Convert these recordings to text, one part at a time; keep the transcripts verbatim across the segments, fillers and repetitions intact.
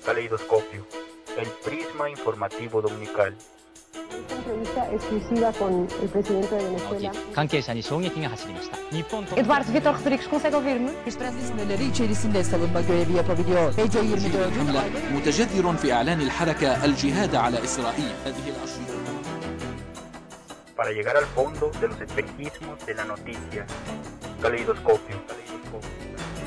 Caleidoscopio, el prisma informativo dominical. Esta entrevista exclusiva con el presidente de Venezuela. Eduardo Vitor Rodrigues, consegue ouvir-me? İşbirlikleri içerisinde savunma görevi yapabiliyor. B C yirmi dört متجذر في إعلان الحركة الجهاد على إسرائيل. هذه الأشرطة Para llegar al fondo de los espejismos de la noticia. Caleidoscopio. Caleidoscopio.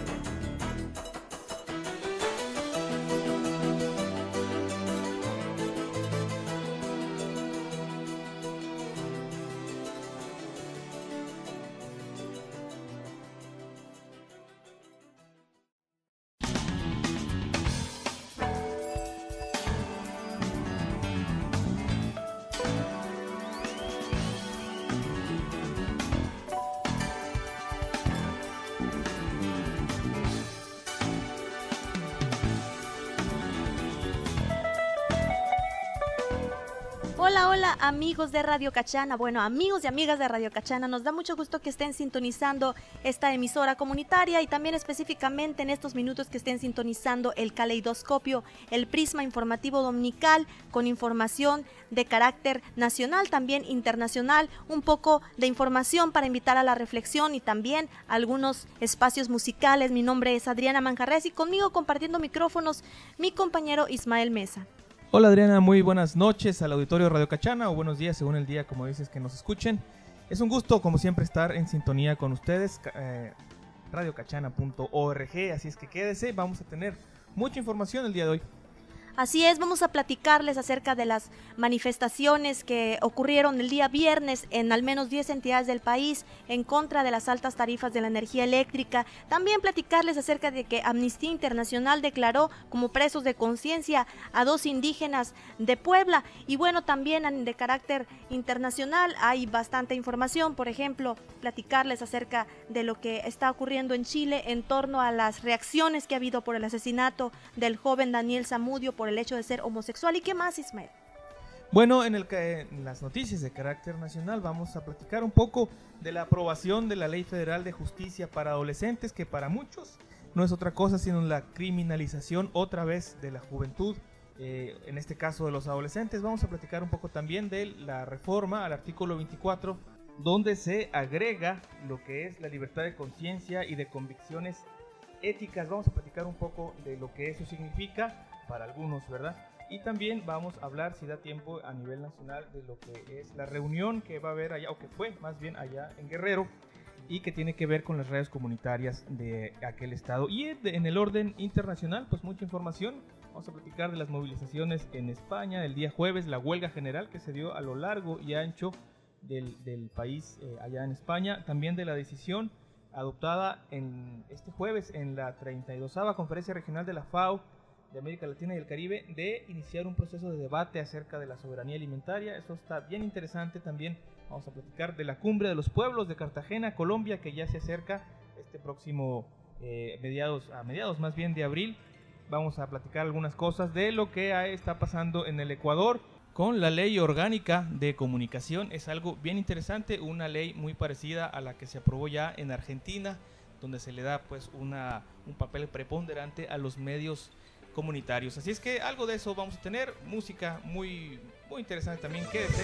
Hola, hola amigos de Radio Cachana, bueno amigos y amigas de Radio Cachana, nos da mucho gusto que estén sintonizando esta emisora comunitaria y también específicamente en estos minutos que estén sintonizando el Caleidoscopio, el prisma informativo dominical con información de carácter nacional, también internacional, un poco de información para invitar a la reflexión y también algunos espacios musicales. Mi nombre es Adriana Manjarres y conmigo compartiendo micrófonos mi compañero Ismael Mesa. Hola Adriana, muy buenas noches al auditorio Radio Cachana o buenos días según el día, como dices, que nos escuchen. Es un gusto, como siempre, estar en sintonía con ustedes, eh, radio cachana punto org, así es que quédese, vamos a tener mucha información el día de hoy. Así es, vamos a platicarles acerca de las manifestaciones que ocurrieron el día viernes en al menos diez entidades del país en contra de las altas tarifas de la energía eléctrica. También platicarles acerca de que Amnistía Internacional declaró como presos de conciencia a dos indígenas de Puebla. Y bueno, también de carácter internacional hay bastante información, por ejemplo, platicarles acerca de lo que está ocurriendo en Chile en torno a las reacciones que ha habido por el asesinato del joven Daniel Zamudio por el hecho de ser homosexual. ¿Y qué más, Ismael? Bueno, en, el, en las noticias de carácter nacional vamos a platicar un poco de la aprobación de la Ley Federal de Justicia para Adolescentes, que para muchos no es otra cosa sino la criminalización otra vez de la juventud, eh, en este caso de los adolescentes. Vamos a platicar un poco también de la reforma al artículo veinticuatro, donde se agrega lo que es la libertad de conciencia y de convicciones éticas. Vamos a platicar un poco de lo que eso significa para algunos, ¿verdad? Y también vamos a hablar, si da tiempo, a nivel nacional de lo que es la reunión que va a haber allá, o que fue más bien allá en Guerrero, y que tiene que ver con las redes comunitarias de aquel estado. Y en el orden internacional, pues mucha información. Vamos a platicar de las movilizaciones en España el día jueves, la huelga general que se dio a lo largo y ancho del, del país eh, allá en España. También de la decisión adoptada en este jueves en la treinta y dosava Conferencia Regional de la FAO de América Latina y el Caribe, de iniciar un proceso de debate acerca de la soberanía alimentaria. Eso está bien interesante. También vamos a platicar de la Cumbre de los Pueblos de Cartagena, Colombia, que ya se acerca este próximo eh, mediados, a mediados más bien de abril. Vamos a platicar algunas cosas de lo que está pasando en el Ecuador con la Ley Orgánica de Comunicación. Es algo bien interesante, una ley muy parecida a la que se aprobó ya en Argentina, donde se le da pues una, un papel preponderante a los medios comunitarios. Así es que algo de eso vamos a tener, música muy, muy interesante también. Quédese.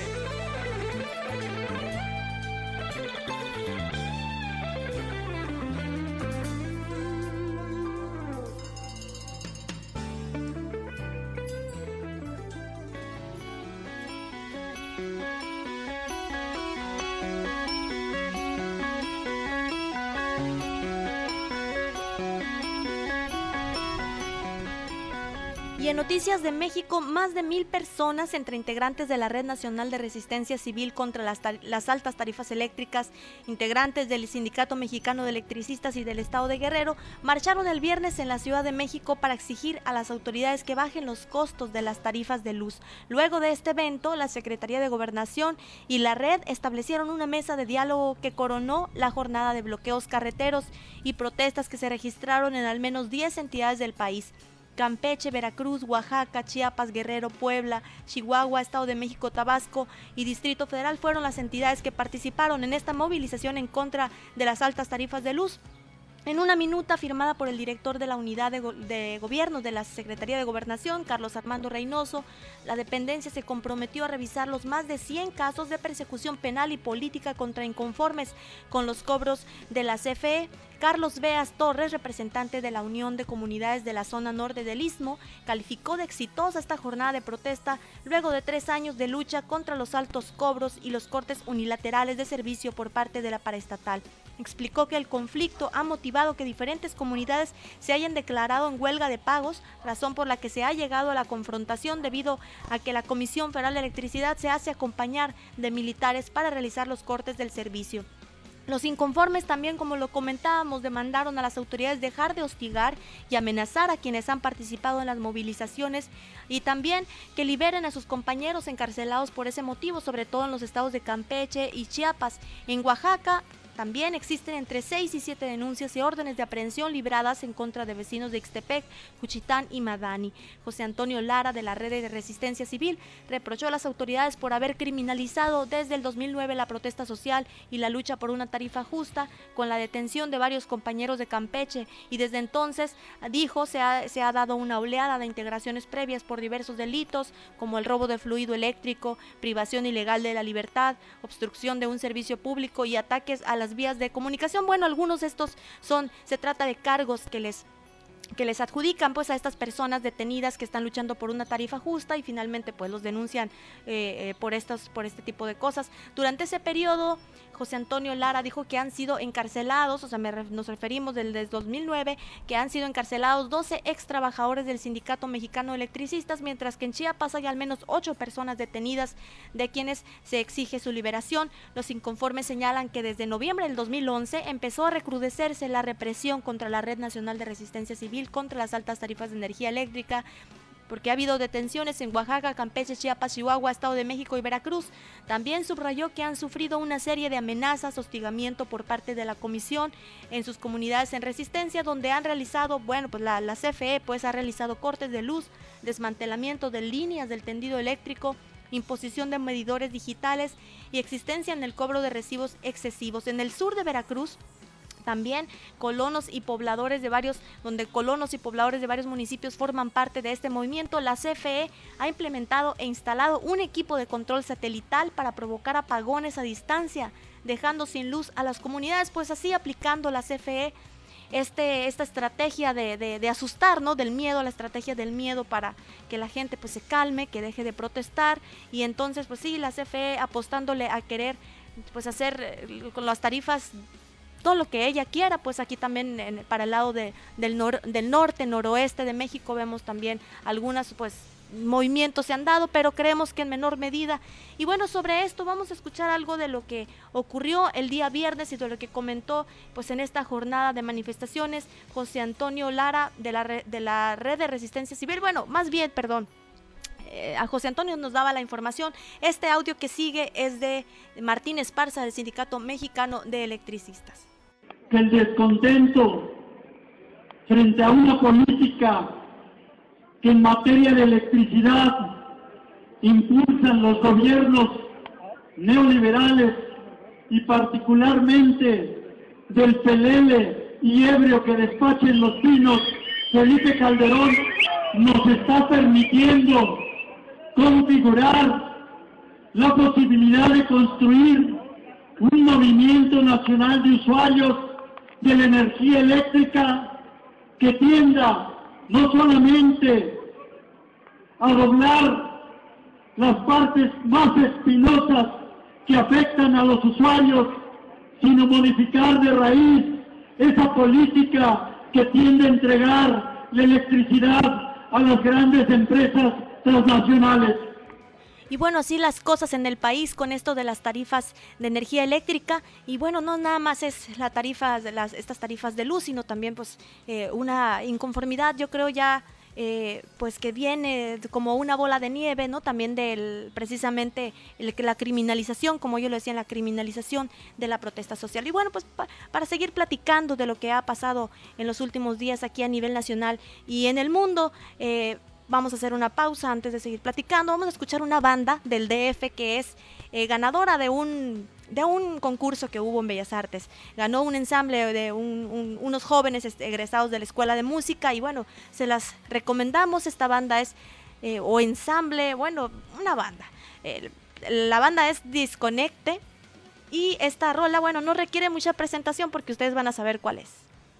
Y en noticias de México, más de mil personas, entre integrantes de la Red Nacional de Resistencia Civil contra las, las altas tarifas eléctricas, integrantes del Sindicato Mexicano de Electricistas y del Estado de Guerrero, marcharon el viernes en la Ciudad de México para exigir a las autoridades que bajen los costos de las tarifas de luz. Luego de este evento, la Secretaría de Gobernación y la Red establecieron una mesa de diálogo que coronó la jornada de bloqueos carreteros y protestas que se registraron en al menos diez entidades del país. Campeche, Veracruz, Oaxaca, Chiapas, Guerrero, Puebla, Chihuahua, Estado de México, Tabasco y Distrito Federal fueron las entidades que participaron en esta movilización en contra de las altas tarifas de luz. En una minuta firmada por el director de la Unidad de, Go de Gobierno de la Secretaría de Gobernación, Carlos Armando Reynoso, la dependencia se comprometió a revisar los más de cien casos de persecución penal y política contra inconformes con los cobros de la C F E. Carlos Beas Torres, representante de la Unión de Comunidades de la Zona Norte del Istmo, calificó de exitosa esta jornada de protesta luego de tres años de lucha contra los altos cobros y los cortes unilaterales de servicio por parte de la paraestatal. Explicó que el conflicto ha motivado que diferentes comunidades se hayan declarado en huelga de pagos, razón por la que se ha llegado a la confrontación debido a que la Comisión Federal de Electricidad se hace acompañar de militares para realizar los cortes del servicio. Los inconformes también, como lo comentábamos, demandaron a las autoridades dejar de hostigar y amenazar a quienes han participado en las movilizaciones y también que liberen a sus compañeros encarcelados por ese motivo, sobre todo en los estados de Campeche y Chiapas. En Oaxaca también existen entre seis y siete denuncias y órdenes de aprehensión libradas en contra de vecinos de Ixtepec, Juchitán y Madani. José Antonio Lara, de la Red de Resistencia Civil, reprochó a las autoridades por haber criminalizado desde el dos mil nueve la protesta social y la lucha por una tarifa justa, con la detención de varios compañeros de Campeche, y desde entonces, dijo, se ha, se ha dado una oleada de integraciones previas por diversos delitos, como el robo de fluido eléctrico, privación ilegal de la libertad, obstrucción de un servicio público y ataques a las vías de comunicación. Bueno, algunos de estos son, se trata de cargos que les que les adjudican pues a estas personas detenidas que están luchando por una tarifa justa y finalmente pues los denuncian eh, eh, por estos por este tipo de cosas. Durante ese periodo, José Antonio Lara dijo que han sido encarcelados, o sea, me, nos referimos del, desde dos mil nueve, que han sido encarcelados doce ex trabajadores del Sindicato Mexicano de Electricistas, mientras que en Chiapas hay al menos ocho personas detenidas de quienes se exige su liberación. Los inconformes señalan que desde noviembre del dos mil once empezó a recrudecerse la represión contra la Red Nacional de Resistencia Civil contra las altas tarifas de energía eléctrica, porque ha habido detenciones en Oaxaca, Campeche, Chiapas, Chihuahua, Estado de México y Veracruz. También subrayó que han sufrido una serie de amenazas, hostigamiento por parte de la comisión en sus comunidades en resistencia, donde han realizado, bueno, pues la, la C F E pues ha realizado cortes de luz, desmantelamiento de líneas del tendido eléctrico, imposición de medidores digitales y existencia en el cobro de recibos excesivos. En el sur de Veracruz, también colonos y pobladores de varios, donde colonos y pobladores de varios municipios forman parte de este movimiento, la C F E ha implementado e instalado un equipo de control satelital para provocar apagones a distancia, dejando sin luz a las comunidades, pues así aplicando la C F E este, esta estrategia de, de, de asustar, ¿no? Del miedo, la estrategia del miedo para que la gente pues se calme, que deje de protestar, y entonces pues sí, la C F E apostándole a querer pues hacer con las tarifas todo lo que ella quiera. Pues aquí también en, para el lado de, del, nor, del norte, noroeste de México vemos también algunas pues movimientos se han dado, pero creemos que en menor medida. Y bueno, sobre esto vamos a escuchar algo de lo que ocurrió el día viernes y de lo que comentó pues en esta jornada de manifestaciones José Antonio Lara de la, de la Red de Resistencia Civil. Bueno, más bien, perdón, eh, a José Antonio nos daba la información. Este audio que sigue es de Martín Esparza, del Sindicato Mexicano de Electricistas. Que el descontento frente a una política que en materia de electricidad impulsan los gobiernos neoliberales y particularmente del pelele y ebrio que despachen los pinos Felipe Calderón, nos está permitiendo configurar la posibilidad de construir un movimiento nacional de usuarios de la energía eléctrica que tienda no solamente a doblar las partes más espinosas que afectan a los usuarios, sino modificar de raíz esa política que tiende a entregar la electricidad a las grandes empresas transnacionales. Y bueno, así las cosas en el país con esto de las tarifas de energía eléctrica. Y bueno, no nada más es la tarifa, las, estas tarifas de luz, sino también pues eh, una inconformidad, yo creo ya eh, pues que viene como una bola de nieve, ¿no? También del precisamente el, la criminalización, como yo lo decía, la criminalización de la protesta social. Y bueno, pues pa, para seguir platicando de lo que ha pasado en los últimos días aquí a nivel nacional y en el mundo, eh, vamos a hacer una pausa antes de seguir platicando. Vamos a escuchar una banda del D F que es eh, ganadora de un, de un concurso que hubo en Bellas Artes. Ganó un ensamble de un, un, unos jóvenes egresados de la Escuela de Música y bueno, se las recomendamos. Esta banda es, eh, o ensamble, bueno, una banda. Eh, la banda es Disconecte y esta rola, bueno, no requiere mucha presentación porque ustedes van a saber cuál es.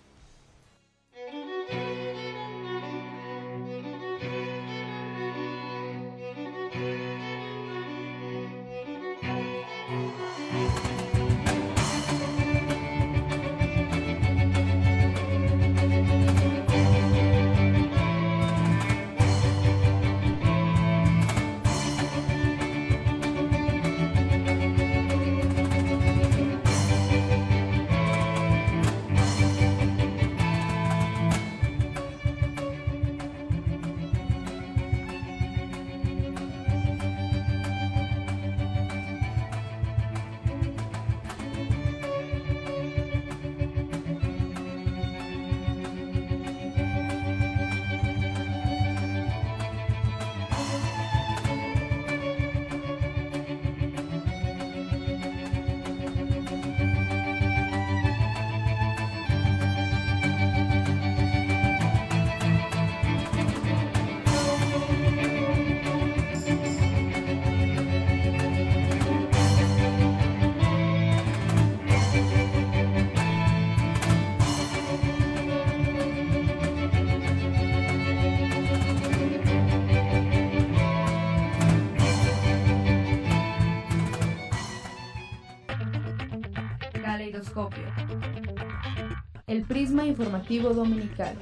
Caleidoscopio. El prisma informativo dominical.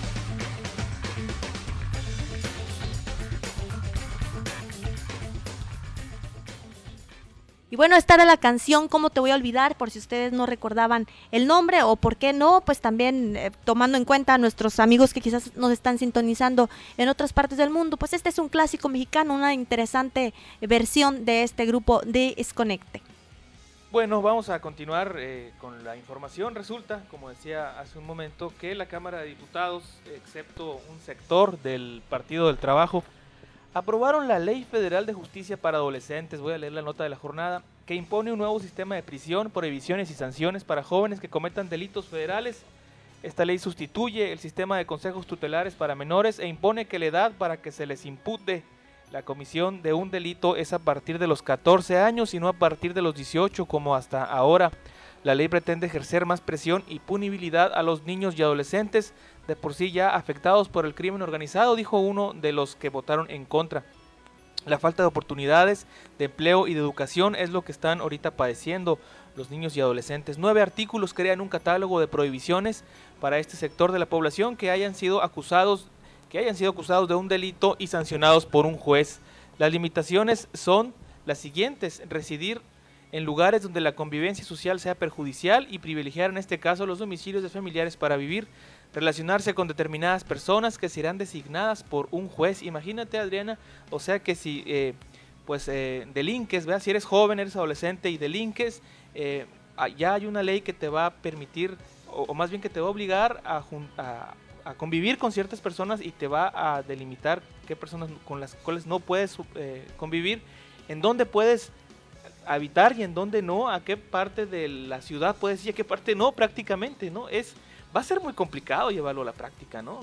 Y bueno, esta era la canción ¿Cómo te voy a olvidar? Por si ustedes no recordaban el nombre o por qué no, pues también eh, tomando en cuenta a nuestros amigos que quizás nos están sintonizando en otras partes del mundo, pues este es un clásico mexicano, una interesante versión de este grupo de Disconecte. Bueno, vamos a continuar eh, con la información. Resulta, como decía hace un momento, que la Cámara de Diputados, excepto un sector del Partido del Trabajo, aprobaron la Ley Federal de Justicia para Adolescentes, voy a leer la nota de la jornada, que impone un nuevo sistema de prisión, prohibiciones y sanciones para jóvenes que cometan delitos federales. Esta ley sustituye el sistema de consejos tutelares para menores e impone que la edad para que se les impute la comisión de un delito es a partir de los catorce años y no a partir de los dieciocho como hasta ahora. La ley pretende ejercer más presión y punibilidad a los niños y adolescentes de por sí ya afectados por el crimen organizado, dijo uno de los que votaron en contra. La falta de oportunidades de empleo y de educación es lo que están ahorita padeciendo los niños y adolescentes. Nueve artículos crean un catálogo de prohibiciones para este sector de la población que hayan sido acusados que hayan sido acusados de un delito y sancionados por un juez. Las limitaciones son las siguientes: residir en lugares donde la convivencia social sea perjudicial y privilegiar en este caso los domicilios de familiares para vivir, relacionarse con determinadas personas que serán designadas por un juez. Imagínate, Adriana, o sea que si eh, pues eh, delinques, ¿verdad? Si eres joven, eres adolescente y delinques, eh, ya hay una ley que te va a permitir, o, o más bien que te va a obligar a, a a convivir con ciertas personas y te va a delimitar qué personas con las cuales no puedes eh, convivir, en dónde puedes habitar y en dónde no, a qué parte de la ciudad puedes ir, a qué parte no, prácticamente, ¿no? Es, va a ser muy complicado llevarlo a la práctica, ¿no?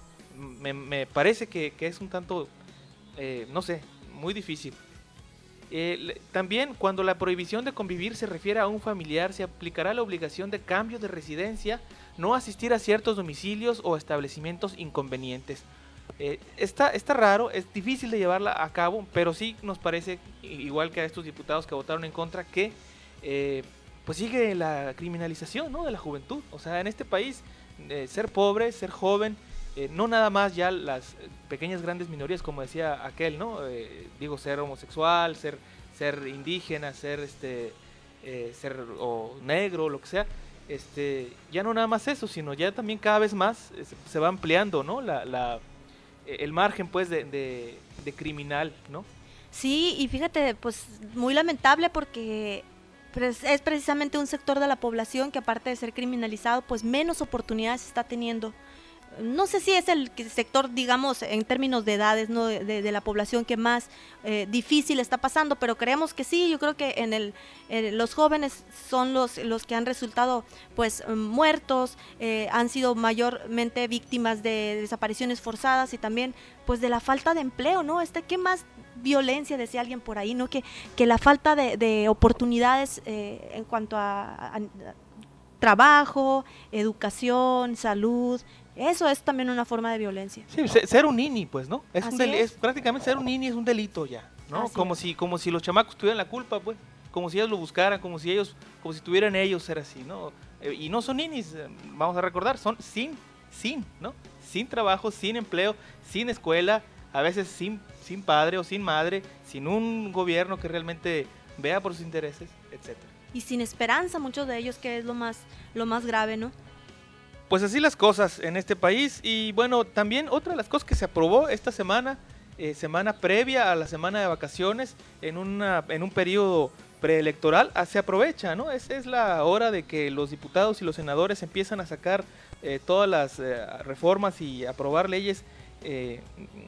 Me, me parece que, que es un tanto, eh, no sé, muy difícil. Eh, también cuando la prohibición de convivir se refiere a un familiar, se aplicará la obligación de cambio de residencia, no asistir a ciertos domicilios o establecimientos inconvenientes. Eh, está, está raro, es difícil de llevarla a cabo, pero sí nos parece, igual que a estos diputados que votaron en contra, que eh, pues sigue la criminalización, ¿no?, de la juventud. O sea, en este país, eh, ser pobre, ser joven, eh, no nada más ya las pequeñas grandes minorías, como decía aquel, ¿no? Eh, digo, ser homosexual, ser, ser indígena, ser este, eh, ser o negro, lo que sea. Este, ya no nada más eso, sino ya también cada vez más eh, se va ampliando, ¿no?, la, la, el margen, pues, de, de, de criminal, ¿no? Sí, y fíjate, pues muy lamentable porque pues, es precisamente un sector de la población que aparte de ser criminalizado, pues menos oportunidades está teniendo. no sé si es el sector, digamos, en términos de edades, ¿no? de, de, de la población que más eh, difícil está pasando, pero creemos que sí. Yo creo que en el eh, los jóvenes son los, los que han resultado pues muertos, eh, han sido mayormente víctimas de desapariciones forzadas y también pues de la falta de empleo, ¿no? Este, ¿qué más violencia, decía alguien por ahí, ¿no? Que, que la falta de, de oportunidades eh, en cuanto a, a, a trabajo, educación, salud. Eso es también una forma de violencia. Sí, ser un nini, pues, ¿no? Es, un del, es. es prácticamente ser un nini es un delito ya, ¿no? Así como es. si como si los chamacos tuvieran la culpa, pues, como si ellos lo buscaran, como si ellos como si tuvieran ellos ser así, ¿no? Eh, y no son ninis, eh, vamos a recordar, son sin sin, ¿no? Sin trabajo, sin empleo, sin escuela, a veces sin sin padre o sin madre, sin un gobierno que realmente vea por sus intereses, etcétera. Y sin esperanza, muchos de ellos, que es lo más lo más grave, ¿no? Pues así las cosas en este país. Y bueno, también otra de las cosas que se aprobó esta semana, eh, semana previa a la semana de vacaciones, en, una, en un periodo preelectoral, ah, se aprovecha, ¿no? Esa es la hora de que los diputados y los senadores empiezan a sacar eh, todas las eh, reformas y aprobar leyes. Eh,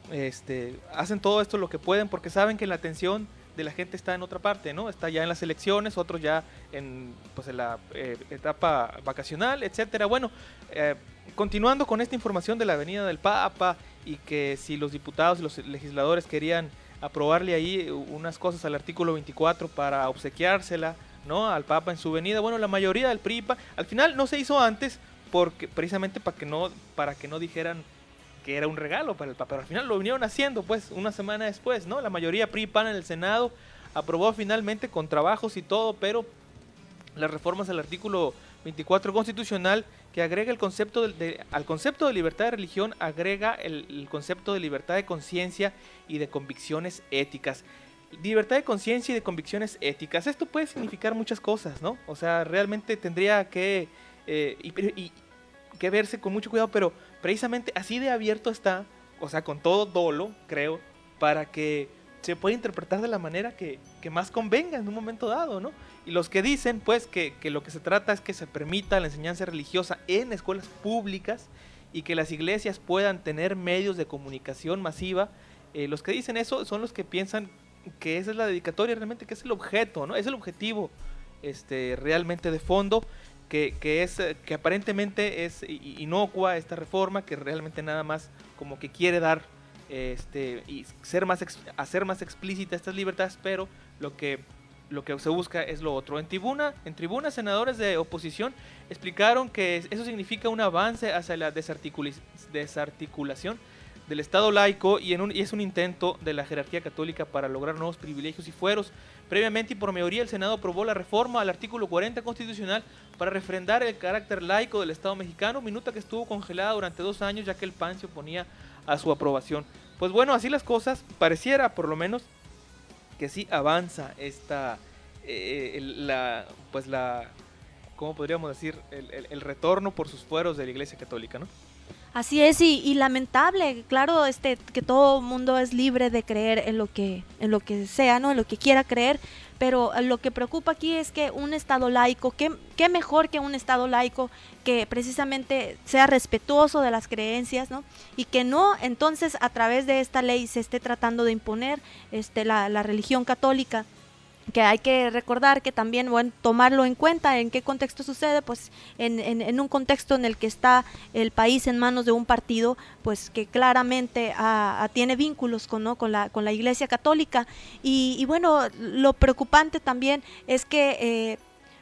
este, hacen todo esto lo que pueden porque saben que la atención de la gente está en otra parte, ¿no? Está ya en las elecciones, otros ya en, pues, en la eh, etapa vacacional, etcétera. Bueno, eh, continuando con esta información de la Avenida del Papa y que si los diputados y los legisladores querían aprobarle ahí unas cosas al artículo veinticuatro para obsequiársela, ¿no? Al Papa en su venida. Bueno, la mayoría del P R I P A, al final no se hizo antes porque precisamente para que no para que no dijeran que era un regalo para el Papa, pero al final lo vinieron haciendo, pues, una semana después, ¿no? La mayoría P R I P A N en el Senado aprobó finalmente con trabajos y todo, pero las reformas al artículo veinticuatro constitucional que agrega el concepto de, de, al concepto de libertad de religión, agrega el, el concepto de libertad de conciencia y de convicciones éticas. Libertad de conciencia y de convicciones éticas, esto puede significar muchas cosas, ¿no? O sea, realmente tendría que, eh, y, y, que verse con mucho cuidado, pero precisamente así de abierto está, o sea, con todo dolo, creo, para que se pueda interpretar de la manera que, que más convenga en un momento dado, ¿no? Y los que dicen, pues, que, que lo que se trata es que se permita la enseñanza religiosa en escuelas públicas y que las iglesias puedan tener medios de comunicación masiva, eh, los que dicen eso son los que piensan que esa es la dedicatoria realmente, que es el objeto, ¿no? Es el objetivo este, realmente de fondo, que, que, es, que aparentemente es inocua esta reforma, que realmente nada más como que quiere dar este, y ser más, hacer más explícita estas libertades, pero lo que, lo que se busca es lo otro. En tribuna, en tribuna, senadores de oposición explicaron que eso significa un avance hacia la desarticula- desarticulación del Estado laico y, en un, y es un intento de la jerarquía católica para lograr nuevos privilegios y fueros. Previamente y por mayoría el Senado aprobó la reforma al artículo cuarenta constitucional para refrendar el carácter laico del Estado mexicano, minuta que estuvo congelada durante dos años ya que el P A N se oponía a su aprobación. Pues bueno, así las cosas, pareciera por lo menos que sí avanza esta, eh, la, pues la, ¿cómo podríamos decir? El, el, el retorno por sus fueros de la Iglesia Católica, ¿no? Así es, y, y lamentable, claro, este, que todo mundo es libre de creer en lo que, en lo que sea, ¿no? En lo que quiera creer, pero lo que preocupa aquí es que un Estado laico, ¿qué, qué mejor que un Estado laico que precisamente sea respetuoso de las creencias, ¿no? Y que no, entonces, a través de esta ley se esté tratando de imponer este, la, la religión católica, que hay que recordar que también, bueno, tomarlo en cuenta en qué contexto sucede, pues en, en, en un contexto en el que está el país en manos de un partido, pues que claramente a, a, tiene vínculos con, ¿no? con, la, con la Iglesia Católica, y, y bueno, lo preocupante también es que eh,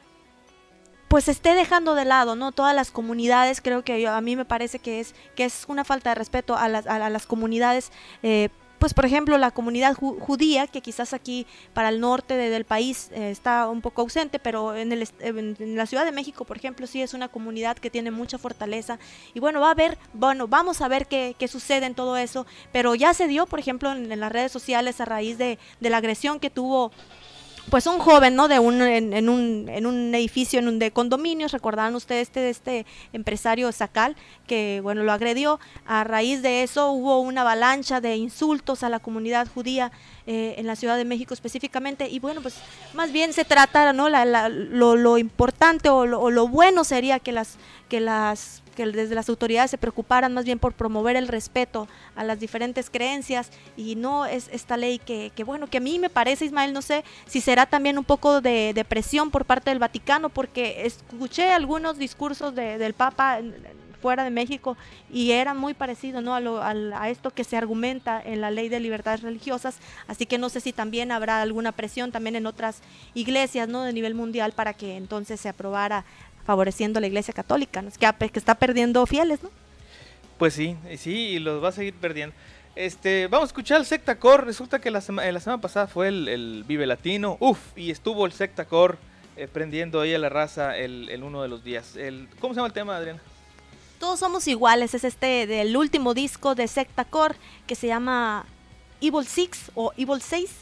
pues esté dejando de lado, ¿no? Todas las comunidades. Creo que yo, a mí me parece que es, que es una falta de respeto a las, a, a las comunidades, eh, pues por ejemplo la comunidad ju- judía, que quizás aquí para el norte de, del país eh, está un poco ausente, pero en, el, en, en la Ciudad de México, por ejemplo, sí es una comunidad que tiene mucha fortaleza, y bueno, va a ver, bueno, vamos a ver qué, qué sucede en todo eso, pero ya se dio, por ejemplo, en, en las redes sociales a raíz de, de la agresión que tuvo pues un joven, ¿no? De un, en, en un en un edificio en un de condominios. Recordarán ustedes este este empresario Zacal, que bueno, lo agredió. A raíz de eso hubo una avalancha de insultos a la comunidad judía eh, en la Ciudad de México específicamente, y bueno, pues más bien se trata, ¿no? La, la, lo, lo importante o lo, o lo bueno sería que las que las que desde las autoridades se preocuparan más bien por promover el respeto a las diferentes creencias y no es esta ley que, que bueno, que a mí me parece, Ismael, no sé si será también un poco de, de presión por parte del Vaticano, porque escuché algunos discursos de, del Papa fuera de México y era muy parecido, ¿no? a, lo, a, a esto que se argumenta en la ley de libertades religiosas, así que no sé si también habrá alguna presión también en otras iglesias, ¿no? de nivel mundial para que entonces se aprobara favoreciendo a la Iglesia Católica, ¿no? Es que, que está perdiendo fieles, ¿no? Pues sí, sí, y los va a seguir perdiendo. Este, vamos a escuchar el Sectacor. Resulta que la, sema, la semana pasada fue el, el Vive Latino, uf, y estuvo el Sectacor eh, prendiendo ahí a la raza el, el uno de los días. El, ¿Cómo se llama el tema, Adriana? Todos somos iguales, es este del último disco de Sectacor que se llama Evil Six o Evil Seis.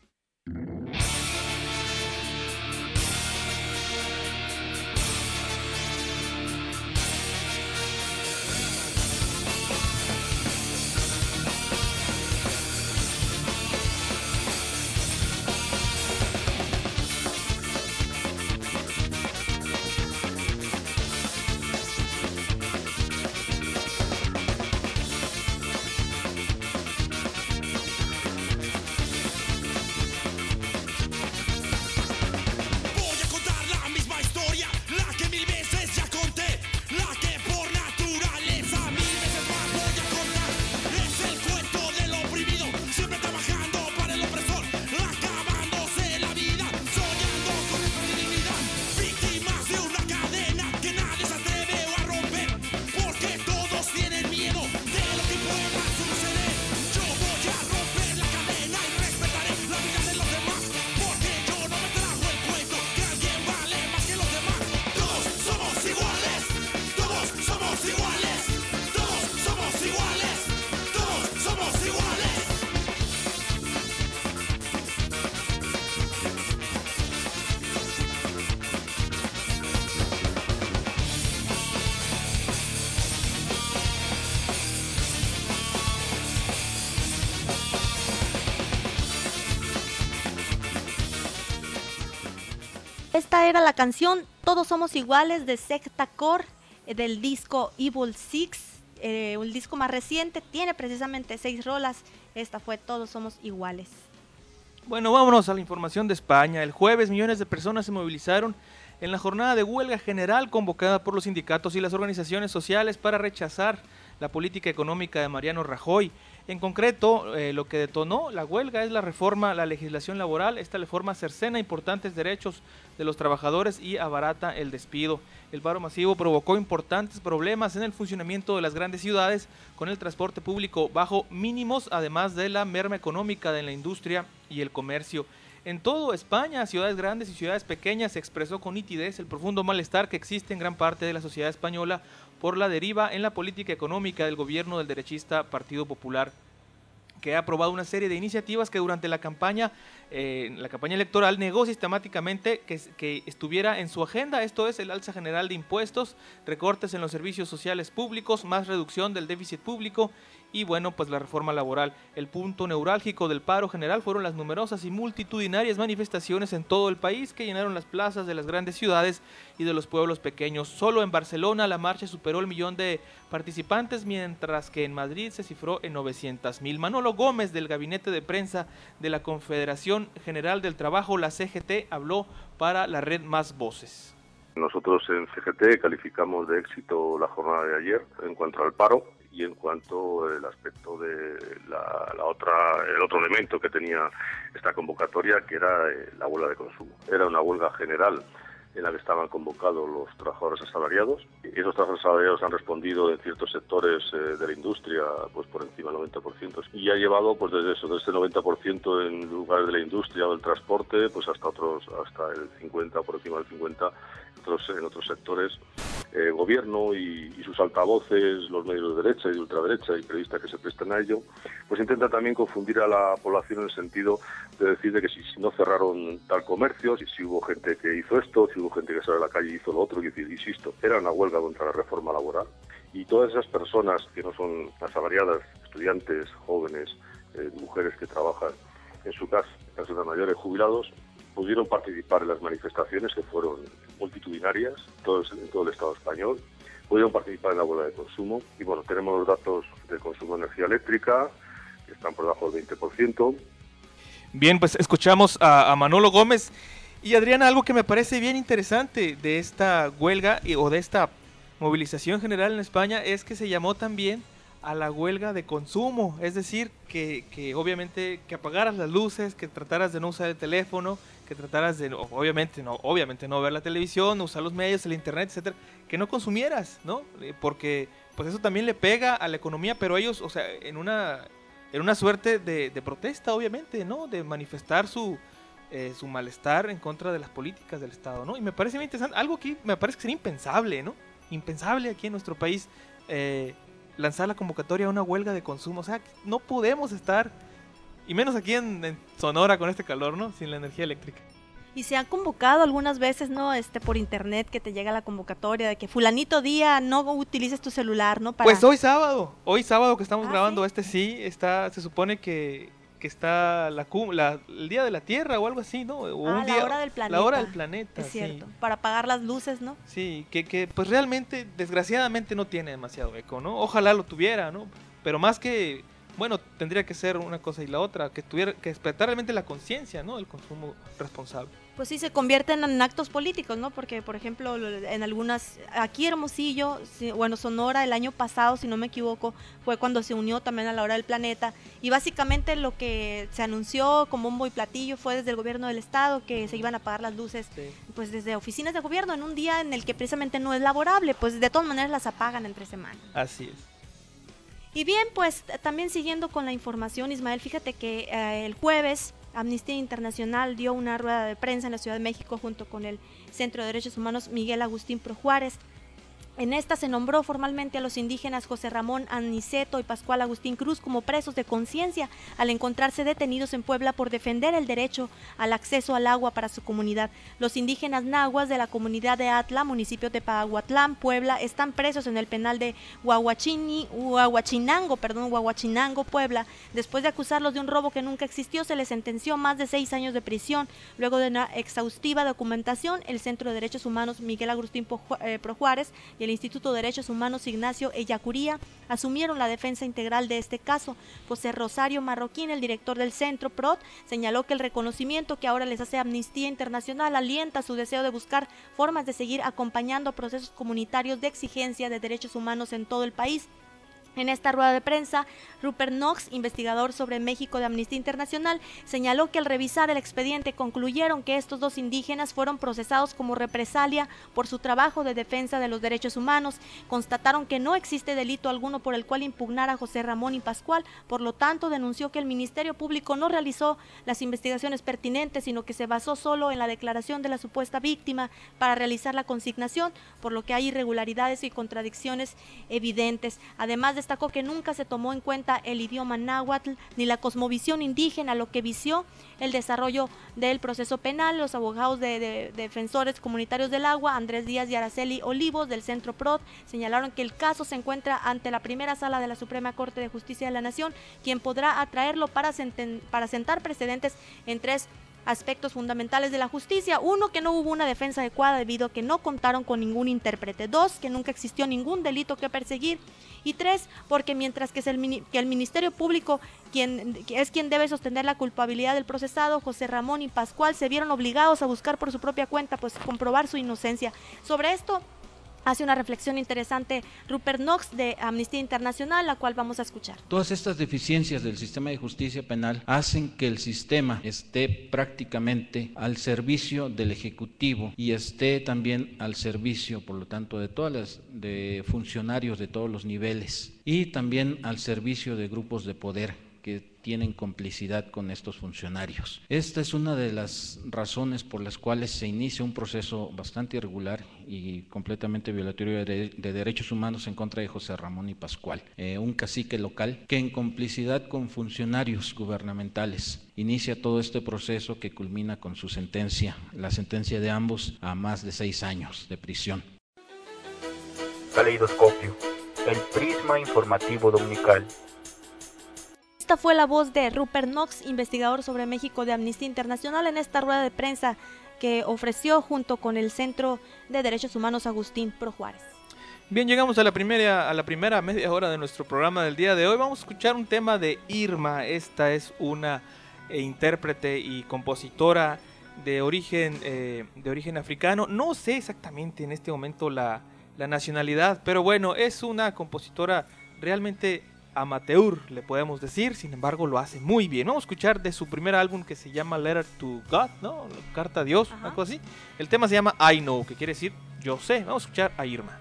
Esta era la canción Todos Somos Iguales de Sectacor, eh, del disco Evil Six, eh, el disco más reciente, tiene precisamente seis rolas. Esta fue Todos Somos Iguales. Bueno, vámonos a la información de España. El jueves millones de personas se movilizaron en la jornada de huelga general convocada por los sindicatos y las organizaciones sociales para rechazar la política económica de Mariano Rajoy. En concreto, eh, lo que detonó la huelga es la reforma a la legislación laboral. Esta reforma cercena importantes derechos de los trabajadores y abarata el despido. El paro masivo provocó importantes problemas en el funcionamiento de las grandes ciudades, con el transporte público bajo mínimos, además de la merma económica de la industria y el comercio. En todo España, ciudades grandes y ciudades pequeñas, se expresó con nitidez el profundo malestar que existe en gran parte de la sociedad española por la deriva en la política económica del gobierno del derechista Partido Popular, que ha aprobado una serie de iniciativas que durante la campaña, eh, la campaña electoral negó sistemáticamente que, que estuviera en su agenda. Esto es el alza general de impuestos, recortes en los servicios sociales públicos, más reducción del déficit público y bueno, pues la reforma laboral. El punto neurálgico del paro general fueron las numerosas y multitudinarias manifestaciones en todo el país que llenaron las plazas de las grandes ciudades y de los pueblos pequeños. Solo en Barcelona la marcha superó el millón de participantes, mientras que en Madrid se cifró en novecientos mil. Manolo Gómez, del Gabinete de Prensa de la Confederación General del Trabajo, la C G T, habló para la red Más Voces. Nosotros en C G T calificamos de éxito la jornada de ayer en cuanto al paro y en cuanto al aspecto de la, la otra, el otro elemento que tenía esta convocatoria, que era eh, la huelga de consumo. Era una huelga general en la que estaban convocados los trabajadores asalariados. Esos trabajadores asalariados han respondido en ciertos sectores eh, de la industria pues por encima del noventa por ciento y ha llevado pues desde eso, desde ese noventa por ciento en lugares de la industria o del transporte pues hasta otros, hasta el cincuenta, por encima del cincuenta otros, en otros sectores. Eh, gobierno y, y sus altavoces, los medios de derecha y de ultraderecha y periodistas que se prestan a ello, pues intentan también confundir a la población en el sentido de decir de que si, si no cerraron tal comercio, si, si hubo gente que hizo esto, si hubo gente que salió a la calle y hizo lo otro, y decir, insisto, era una huelga contra la reforma laboral y todas esas personas que no son asalariadas, estudiantes, jóvenes, eh, mujeres que trabajan en su casa, personas mayores, jubilados, pudieron participar en las manifestaciones que fueron multitudinarias todos, en todo el Estado español, pudieron participar en la huelga de consumo. Y bueno, tenemos los datos de consumo de energía eléctrica, que están por debajo del veinte por ciento. Bien, pues escuchamos a, a Manolo Gómez. Y Adriana, algo que me parece bien interesante de esta huelga y, o de esta movilización general en España es que se llamó también a la huelga de consumo, es decir, que, que obviamente que apagaras las luces, que trataras de no usar el teléfono, que trataras de, obviamente no, obviamente no ver la televisión, no usar los medios, el internet, etcétera, que no consumieras, ¿no? Porque pues eso también le pega a la economía, pero ellos, o sea, en una, en una suerte de, de protesta, obviamente, ¿no? De manifestar su, eh, su malestar en contra de las políticas del Estado, ¿no? Y me parece muy interesante, algo que me parece que sería impensable, ¿no? Impensable aquí en nuestro país, eh, lanzar la convocatoria a una huelga de consumo. O sea, no podemos estar, y menos aquí en, en Sonora con este calor, ¿no? Sin la energía eléctrica. Y se han convocado algunas veces, ¿no? Este, por internet, que te llega la convocatoria de que fulanito día no utilices tu celular, ¿no? Para... Pues hoy sábado, hoy sábado que estamos ah, grabando ¿sí? este sí, está, se supone que, que está la, la, el día de la Tierra o algo así, ¿no? O ah, un la día, hora del planeta. La hora del planeta, es cierto, sí. Para apagar las luces, ¿no? Sí, que, que pues realmente, desgraciadamente no tiene demasiado eco, ¿no? Ojalá lo tuviera, ¿no? Pero más que, bueno, tendría que ser una cosa y la otra, que tuviera que despertar realmente la conciencia, ¿no? El consumo responsable. Pues sí, se convierten en actos políticos, ¿no? Porque, por ejemplo, en algunas, aquí Hermosillo, bueno, Sonora, el año pasado, si no me equivoco, fue cuando se unió también a la hora del planeta, y básicamente lo que se anunció como bombo y platillo fue desde el gobierno del estado que se iban a apagar las luces, sí. Pues desde oficinas de gobierno, en un día en el que precisamente no es laborable, pues de todas maneras las apagan entre semana. Así es. Y bien, pues también siguiendo con la información, Ismael, fíjate que eh, el jueves Amnistía Internacional dio una rueda de prensa en la Ciudad de México junto con el Centro de Derechos Humanos Miguel Agustín Pro Juárez. En esta se nombró formalmente a los indígenas José Ramón Aniceto y Pascual Agustín Cruz como presos de conciencia al encontrarse detenidos en Puebla por defender el derecho al acceso al agua para su comunidad. Los indígenas nahuas de la comunidad de Atla, municipio de Pahuatlán, Puebla, están presos en el penal de Huahuachini, Huahuachinango, perdón, Huahuachinango, Puebla. Después de acusarlos de un robo que nunca existió, se les sentenció más de seis años de prisión. Luego de una exhaustiva documentación, el Centro de Derechos Humanos Miguel Agustín Pro Juárez y el Instituto de Derechos Humanos Ignacio Ellacuría asumieron la defensa integral de este caso. José Rosario Marroquín, el director del centro P R O T, señaló que el reconocimiento que ahora les hace Amnistía Internacional alienta su deseo de buscar formas de seguir acompañando procesos comunitarios de exigencia de derechos humanos en todo el país. En esta rueda de prensa, Rupert Knox, investigador sobre México de Amnistía Internacional, señaló que al revisar el expediente concluyeron que estos dos indígenas fueron procesados como represalia por su trabajo de defensa de los derechos humanos. Constataron que no existe delito alguno por el cual impugnar a José Ramón y Pascual, por lo tanto denunció que el Ministerio Público no realizó las investigaciones pertinentes, sino que se basó solo en la declaración de la supuesta víctima para realizar la consignación, por lo que hay irregularidades y contradicciones evidentes. Además de destacó que nunca se tomó en cuenta el idioma náhuatl ni la cosmovisión indígena, lo que vició el desarrollo del proceso penal. Los abogados de, de, de defensores comunitarios del agua, Andrés Díaz y Araceli Olivos, del Centro P R O T, señalaron que el caso se encuentra ante la primera sala de la Suprema Corte de Justicia de la Nación, quien podrá atraerlo para, senten, para sentar precedentes en tres aspectos fundamentales de la justicia. Uno, que no hubo una defensa adecuada debido a que no contaron con ningún intérprete. Dos, que nunca existió ningún delito que perseguir. Y tres, porque mientras que, es el, que el Ministerio Público quien, que es quien debe sostener la culpabilidad del procesado, José Ramón y Pascual se vieron obligados a buscar por su propia cuenta, pues comprobar su inocencia. Sobre esto hace una reflexión interesante Rupert Knox de Amnistía Internacional, la cual vamos a escuchar. Todas estas deficiencias del sistema de justicia penal hacen que el sistema esté prácticamente al servicio del Ejecutivo y esté también al servicio, por lo tanto, de todas las de funcionarios de todos los niveles y también al servicio de grupos de poder que tienen complicidad con estos funcionarios. Esta es una de las razones por las cuales se inicia un proceso bastante irregular y completamente violatorio de, de derechos humanos en contra de José Ramón y Pascual, eh, un cacique local que en complicidad con funcionarios gubernamentales inicia todo este proceso que culmina con su sentencia, la sentencia de ambos a más de seis años de prisión. Caleidoscopio, el prisma informativo dominical. Esta fue la voz de Rupert Knox, investigador sobre México de Amnistía Internacional, en esta rueda de prensa que ofreció junto con el Centro de Derechos Humanos Agustín Pro Juárez. Bien, llegamos a la primera a la primera media hora de nuestro programa del día de hoy. Vamos a escuchar un tema de Irma. Esta es una eh, intérprete y compositora de origen eh, de origen africano. No sé exactamente en este momento la, la nacionalidad, pero bueno, es una compositora realmente amateur, le podemos decir. Sin embargo, lo hace muy bien. Vamos a escuchar de su primer álbum que se llama Letter to God, ¿no? Carta a Dios, Ajá. algo así. El tema se llama I Know, que quiere decir yo sé. Vamos a escuchar a Irma.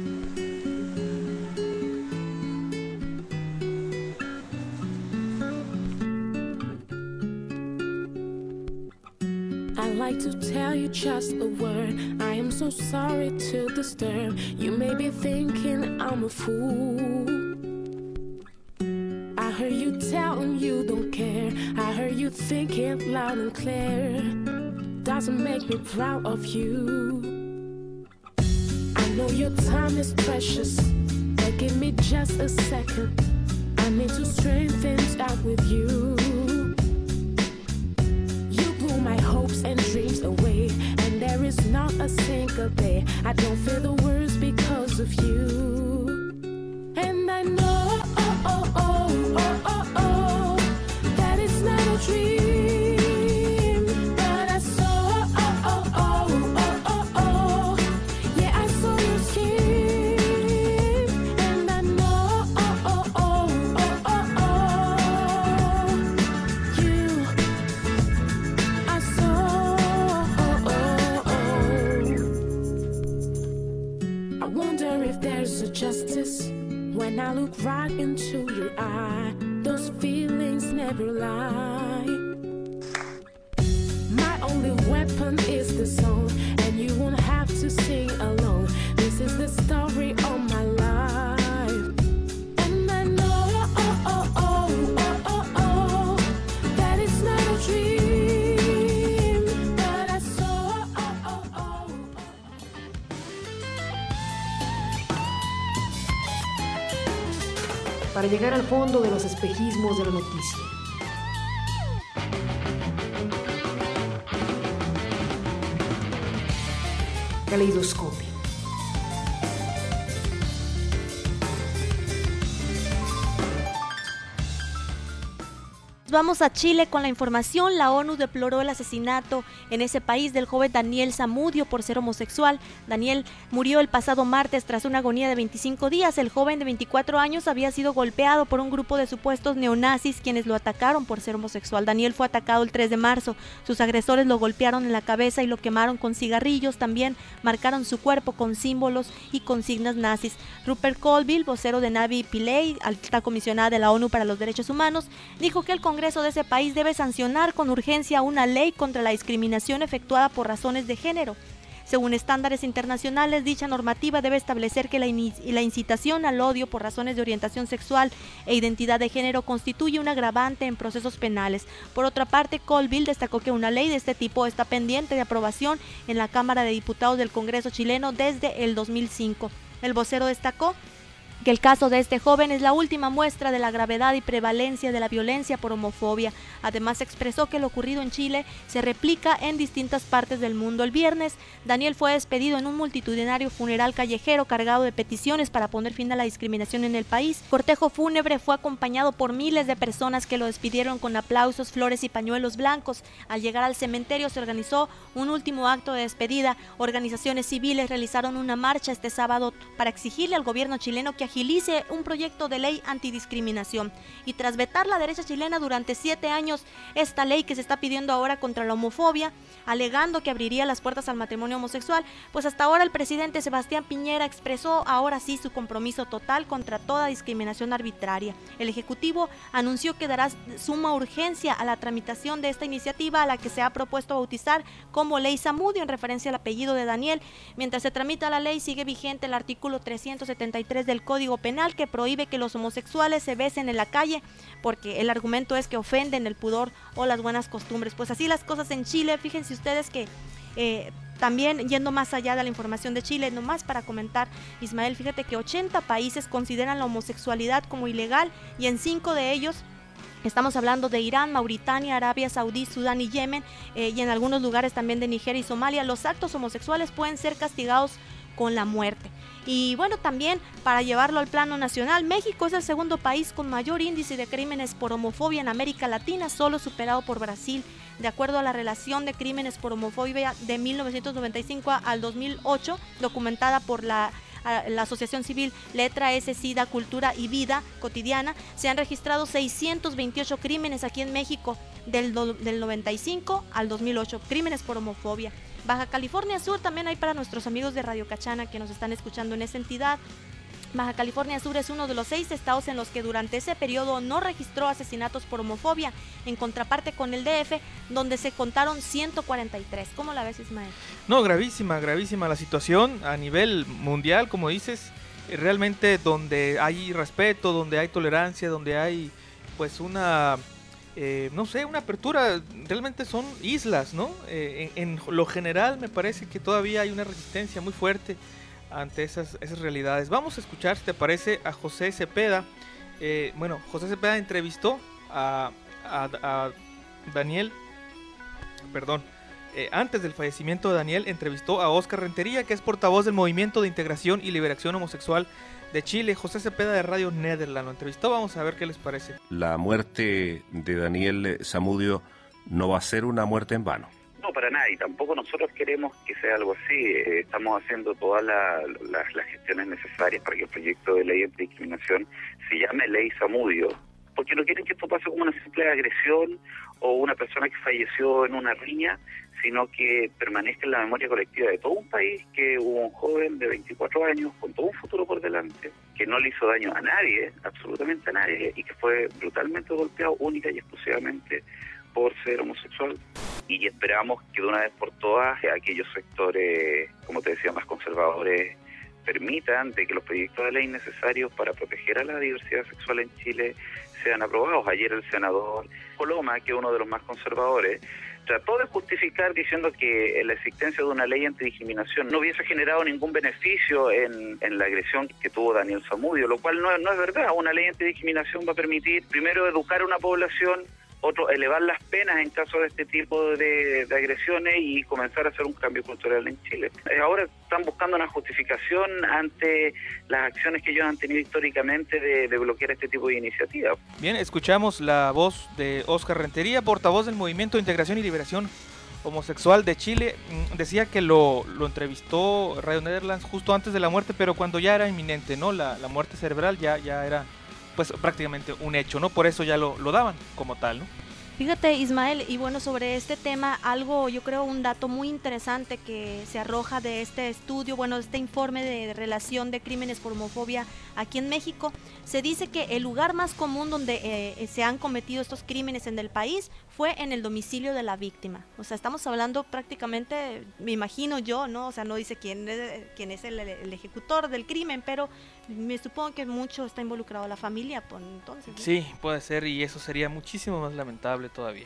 I'd like to tell you just a word. I am so sorry to disturb. You may be thinking I'm a fool. I heard you telling you don't care. I heard you thinking loud and clear. Doesn't make me proud of you. I know your time is precious, but give me just a second. I need to straighten things out with you. My hopes and dreams away, and there is not a single day I don't feel the worst because of you. And I know oh, oh, oh, oh, oh, oh, that it's not a dream, but I saw oh, oh, oh, oh, oh, oh, yeah, I saw your skin. And I know oh, oh, oh, oh, oh, oh, you justice when I look right into your eye. Those feelings never lie. My only weapon is the song, and you won't have to sing alone. This is the story of my life. And I know oh, oh, oh, oh, oh, oh, that it's not a dream, but I saw oh, oh, oh. Para llegar al fondo de los espejismos de la noticia. Caleidoscopio. Vamos a Chile con la información. La ONU deploró el asesinato en ese país del joven Daniel Zamudio por ser homosexual. Daniel murió el pasado martes tras una agonía de veinticinco días. El joven de veinticuatro años había sido golpeado por un grupo de supuestos neonazis quienes lo atacaron por ser homosexual. Daniel fue atacado el tres de marzo. Sus agresores lo golpearon en la cabeza y lo quemaron con cigarrillos. También marcaron su cuerpo con símbolos y consignas nazis. Rupert Colville, vocero de Navi Pillay, alta comisionada de la ONU para los Derechos Humanos, dijo que el Congreso de ese país debe sancionar con urgencia una ley contra la discriminación efectuada por razones de género. Según estándares internacionales, dicha normativa debe establecer que la, la incitación al odio por razones de orientación sexual e identidad de género constituye un agravante en procesos penales. Por otra parte, Colville destacó que una ley de este tipo está pendiente de aprobación en la Cámara de Diputados del Congreso chileno desde el dos mil cinco. El vocero destacó que el caso de este joven es la última muestra de la gravedad y prevalencia de la violencia por homofobia. Además, expresó que lo ocurrido en Chile se replica en distintas partes del mundo. El viernes, Daniel fue despedido en un multitudinario funeral callejero cargado de peticiones para poner fin a la discriminación en el país. El cortejo fúnebre fue acompañado por miles de personas que lo despidieron con aplausos, flores y pañuelos blancos. Al llegar al cementerio se organizó un último acto de despedida. Organizaciones civiles realizaron una marcha este sábado para exigirle al gobierno chileno que agilice un proyecto de ley antidiscriminación. Y tras vetar la derecha chilena durante siete años esta ley que se está pidiendo ahora contra la homofobia, alegando que abriría las puertas al matrimonio homosexual, pues hasta ahora el presidente Sebastián Piñera expresó ahora sí su compromiso total contra toda discriminación arbitraria. El Ejecutivo anunció que dará suma urgencia a la tramitación de esta iniciativa, a la que se ha propuesto bautizar como Ley Zamudio en referencia al apellido de Daniel. Mientras se tramita la ley, sigue vigente el artículo trescientos setenta y tres del Código Penal, que prohíbe que los homosexuales se besen en la calle, porque el argumento es que ofenden el pudor o las buenas costumbres. Pues así las cosas en Chile. Fíjense ustedes que eh, también yendo más allá de la información de Chile, nomás para comentar, Ismael, fíjate que ochenta países consideran la homosexualidad como ilegal, y en cinco de ellos estamos hablando de Irán, Mauritania, Arabia Saudí, Sudán y Yemen, eh, y en algunos lugares también de Nigeria y Somalia, los actos homosexuales pueden ser castigados con la muerte. Y bueno, también para llevarlo al plano nacional, México es el segundo país con mayor índice de crímenes por homofobia en América Latina, solo superado por Brasil. De acuerdo a la relación de crímenes por homofobia de mil novecientos noventa y cinco al dos mil ocho, documentada por la, la Asociación Civil Letra S, SIDA, Cultura y Vida Cotidiana, se han registrado seiscientos veintiocho crímenes aquí en México del, del noventa y cinco al dos mil ocho, crímenes por homofobia. Baja California Sur también hay para nuestros amigos de Radio Cachana que nos están escuchando en esa entidad. Baja California Sur es uno de los seis estados en los que durante ese periodo no registró asesinatos por homofobia, en contraparte con el D F, donde se contaron ciento cuarenta y tres. ¿Cómo la ves, Ismael? No, gravísima, gravísima la situación a nivel mundial, como dices, realmente donde hay respeto, donde hay tolerancia, donde hay pues una... Eh, no sé, una apertura, realmente son islas, ¿no? Eh, en, en lo general me parece que todavía hay una resistencia muy fuerte ante esas, esas realidades. Vamos a escuchar, si te parece, a José Cepeda. Eh, bueno, José Cepeda entrevistó a, a, a Daniel, perdón, eh, antes del fallecimiento de Daniel, entrevistó a Óscar Rentería, que es portavoz del Movimiento de Integración y Liberación Homosexual de Chile. José Cepeda de Radio Nederland lo entrevistó, vamos a ver qué les parece. La muerte de Daniel Zamudio no va a ser una muerte en vano. No, para nada, y tampoco nosotros queremos que sea algo así. Eh, estamos haciendo todas la, la, las gestiones necesarias para que el proyecto de ley antidiscriminación se llame Ley Zamudio, porque no quieren que esto pase como una simple agresión o una persona que falleció en una riña, sino que permanezca en la memoria colectiva de todo un país que hubo un joven de veinticuatro años con todo un futuro por delante, que no le hizo daño a nadie, absolutamente a nadie, y que fue brutalmente golpeado única y exclusivamente por ser homosexual. Y esperamos que de una vez por todas aquellos sectores, como te decía, más conservadores, permitan de que los proyectos de ley necesarios para proteger a la diversidad sexual en Chile sean aprobados. Ayer el senador Coloma, que es uno de los más conservadores, trató de justificar diciendo que la existencia de una ley antidiscriminación no hubiese generado ningún beneficio en, en la agresión que tuvo Daniel Zamudio, lo cual no, no es verdad. Una ley antidiscriminación va a permitir, primero, educar a una población, otro, elevar las penas en caso de este tipo de, de agresiones y comenzar a hacer un cambio cultural en Chile. Ahora están buscando una justificación ante las acciones que ellos han tenido históricamente de, de bloquear este tipo de iniciativas. Bien, escuchamos la voz de Óscar Rentería, portavoz del Movimiento de Integración y Liberación Homosexual de Chile. Decía que lo, lo entrevistó Radio Netherlands justo antes de la muerte, pero cuando ya era inminente, ¿no? La, la muerte cerebral ya, ya era pues prácticamente un hecho, ¿no? Por eso ya lo, lo daban como tal, ¿no? Fíjate, Ismael, y bueno, sobre este tema, algo, yo creo, un dato muy interesante que se arroja de este estudio, bueno, de este informe de relación de crímenes por homofobia aquí en México, se dice que el lugar más común donde eh, se han cometido estos crímenes en el país fue en el domicilio de la víctima. O sea, estamos hablando prácticamente, me imagino yo, ¿no? O sea, no dice quién es, quién es el, el ejecutor del crimen, pero me supongo que mucho está involucrado la familia, pues, entonces, ¿no? Sí, puede ser, y eso sería muchísimo más lamentable todavía.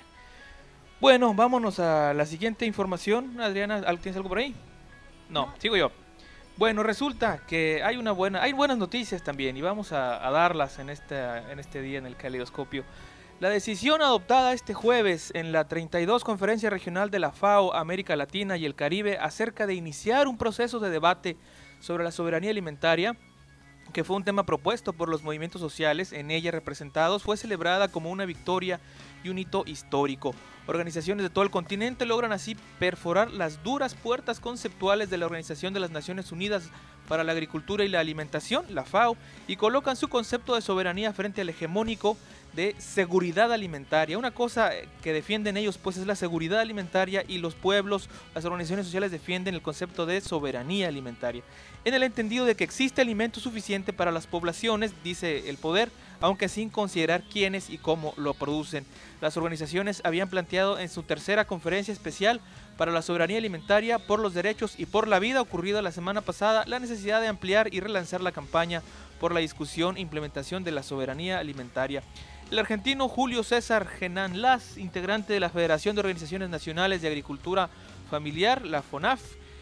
Bueno, vámonos a la siguiente información. Adriana, ¿tienes algo por ahí? No, sigo yo. Bueno, resulta que hay una buena, hay buenas noticias también y vamos a, a darlas en este, en este día en el Caleidoscopio. La decisión adoptada este jueves en la treinta y dos Conferencia Regional de la FAO América Latina y el Caribe acerca de iniciar un proceso de debate sobre la soberanía alimentaria, que fue un tema propuesto por los movimientos sociales en ella representados, fue celebrada como una victoria y un hito histórico. Organizaciones de todo el continente logran así perforar las duras puertas conceptuales de la Organización de las Naciones Unidas para la Agricultura y la Alimentación, la FAO, y colocan su concepto de soberanía frente al hegemónico de seguridad alimentaria. Una cosa que defienden ellos pues es la seguridad alimentaria, y los pueblos, las organizaciones sociales defienden el concepto de soberanía alimentaria, en el entendido de que existe alimento suficiente para las poblaciones, dice el poder, aunque sin considerar quiénes y cómo lo producen. Las organizaciones habían planteado en su tercera conferencia especial para la soberanía alimentaria por los derechos y por la vida, ocurrida la semana pasada, la necesidad de ampliar y relanzar la campaña por la discusión e implementación de la soberanía alimentaria. El argentino Julio César Genán Las, integrante de la Federación de Organizaciones Nacionales de Agricultura Familiar, la FONAF,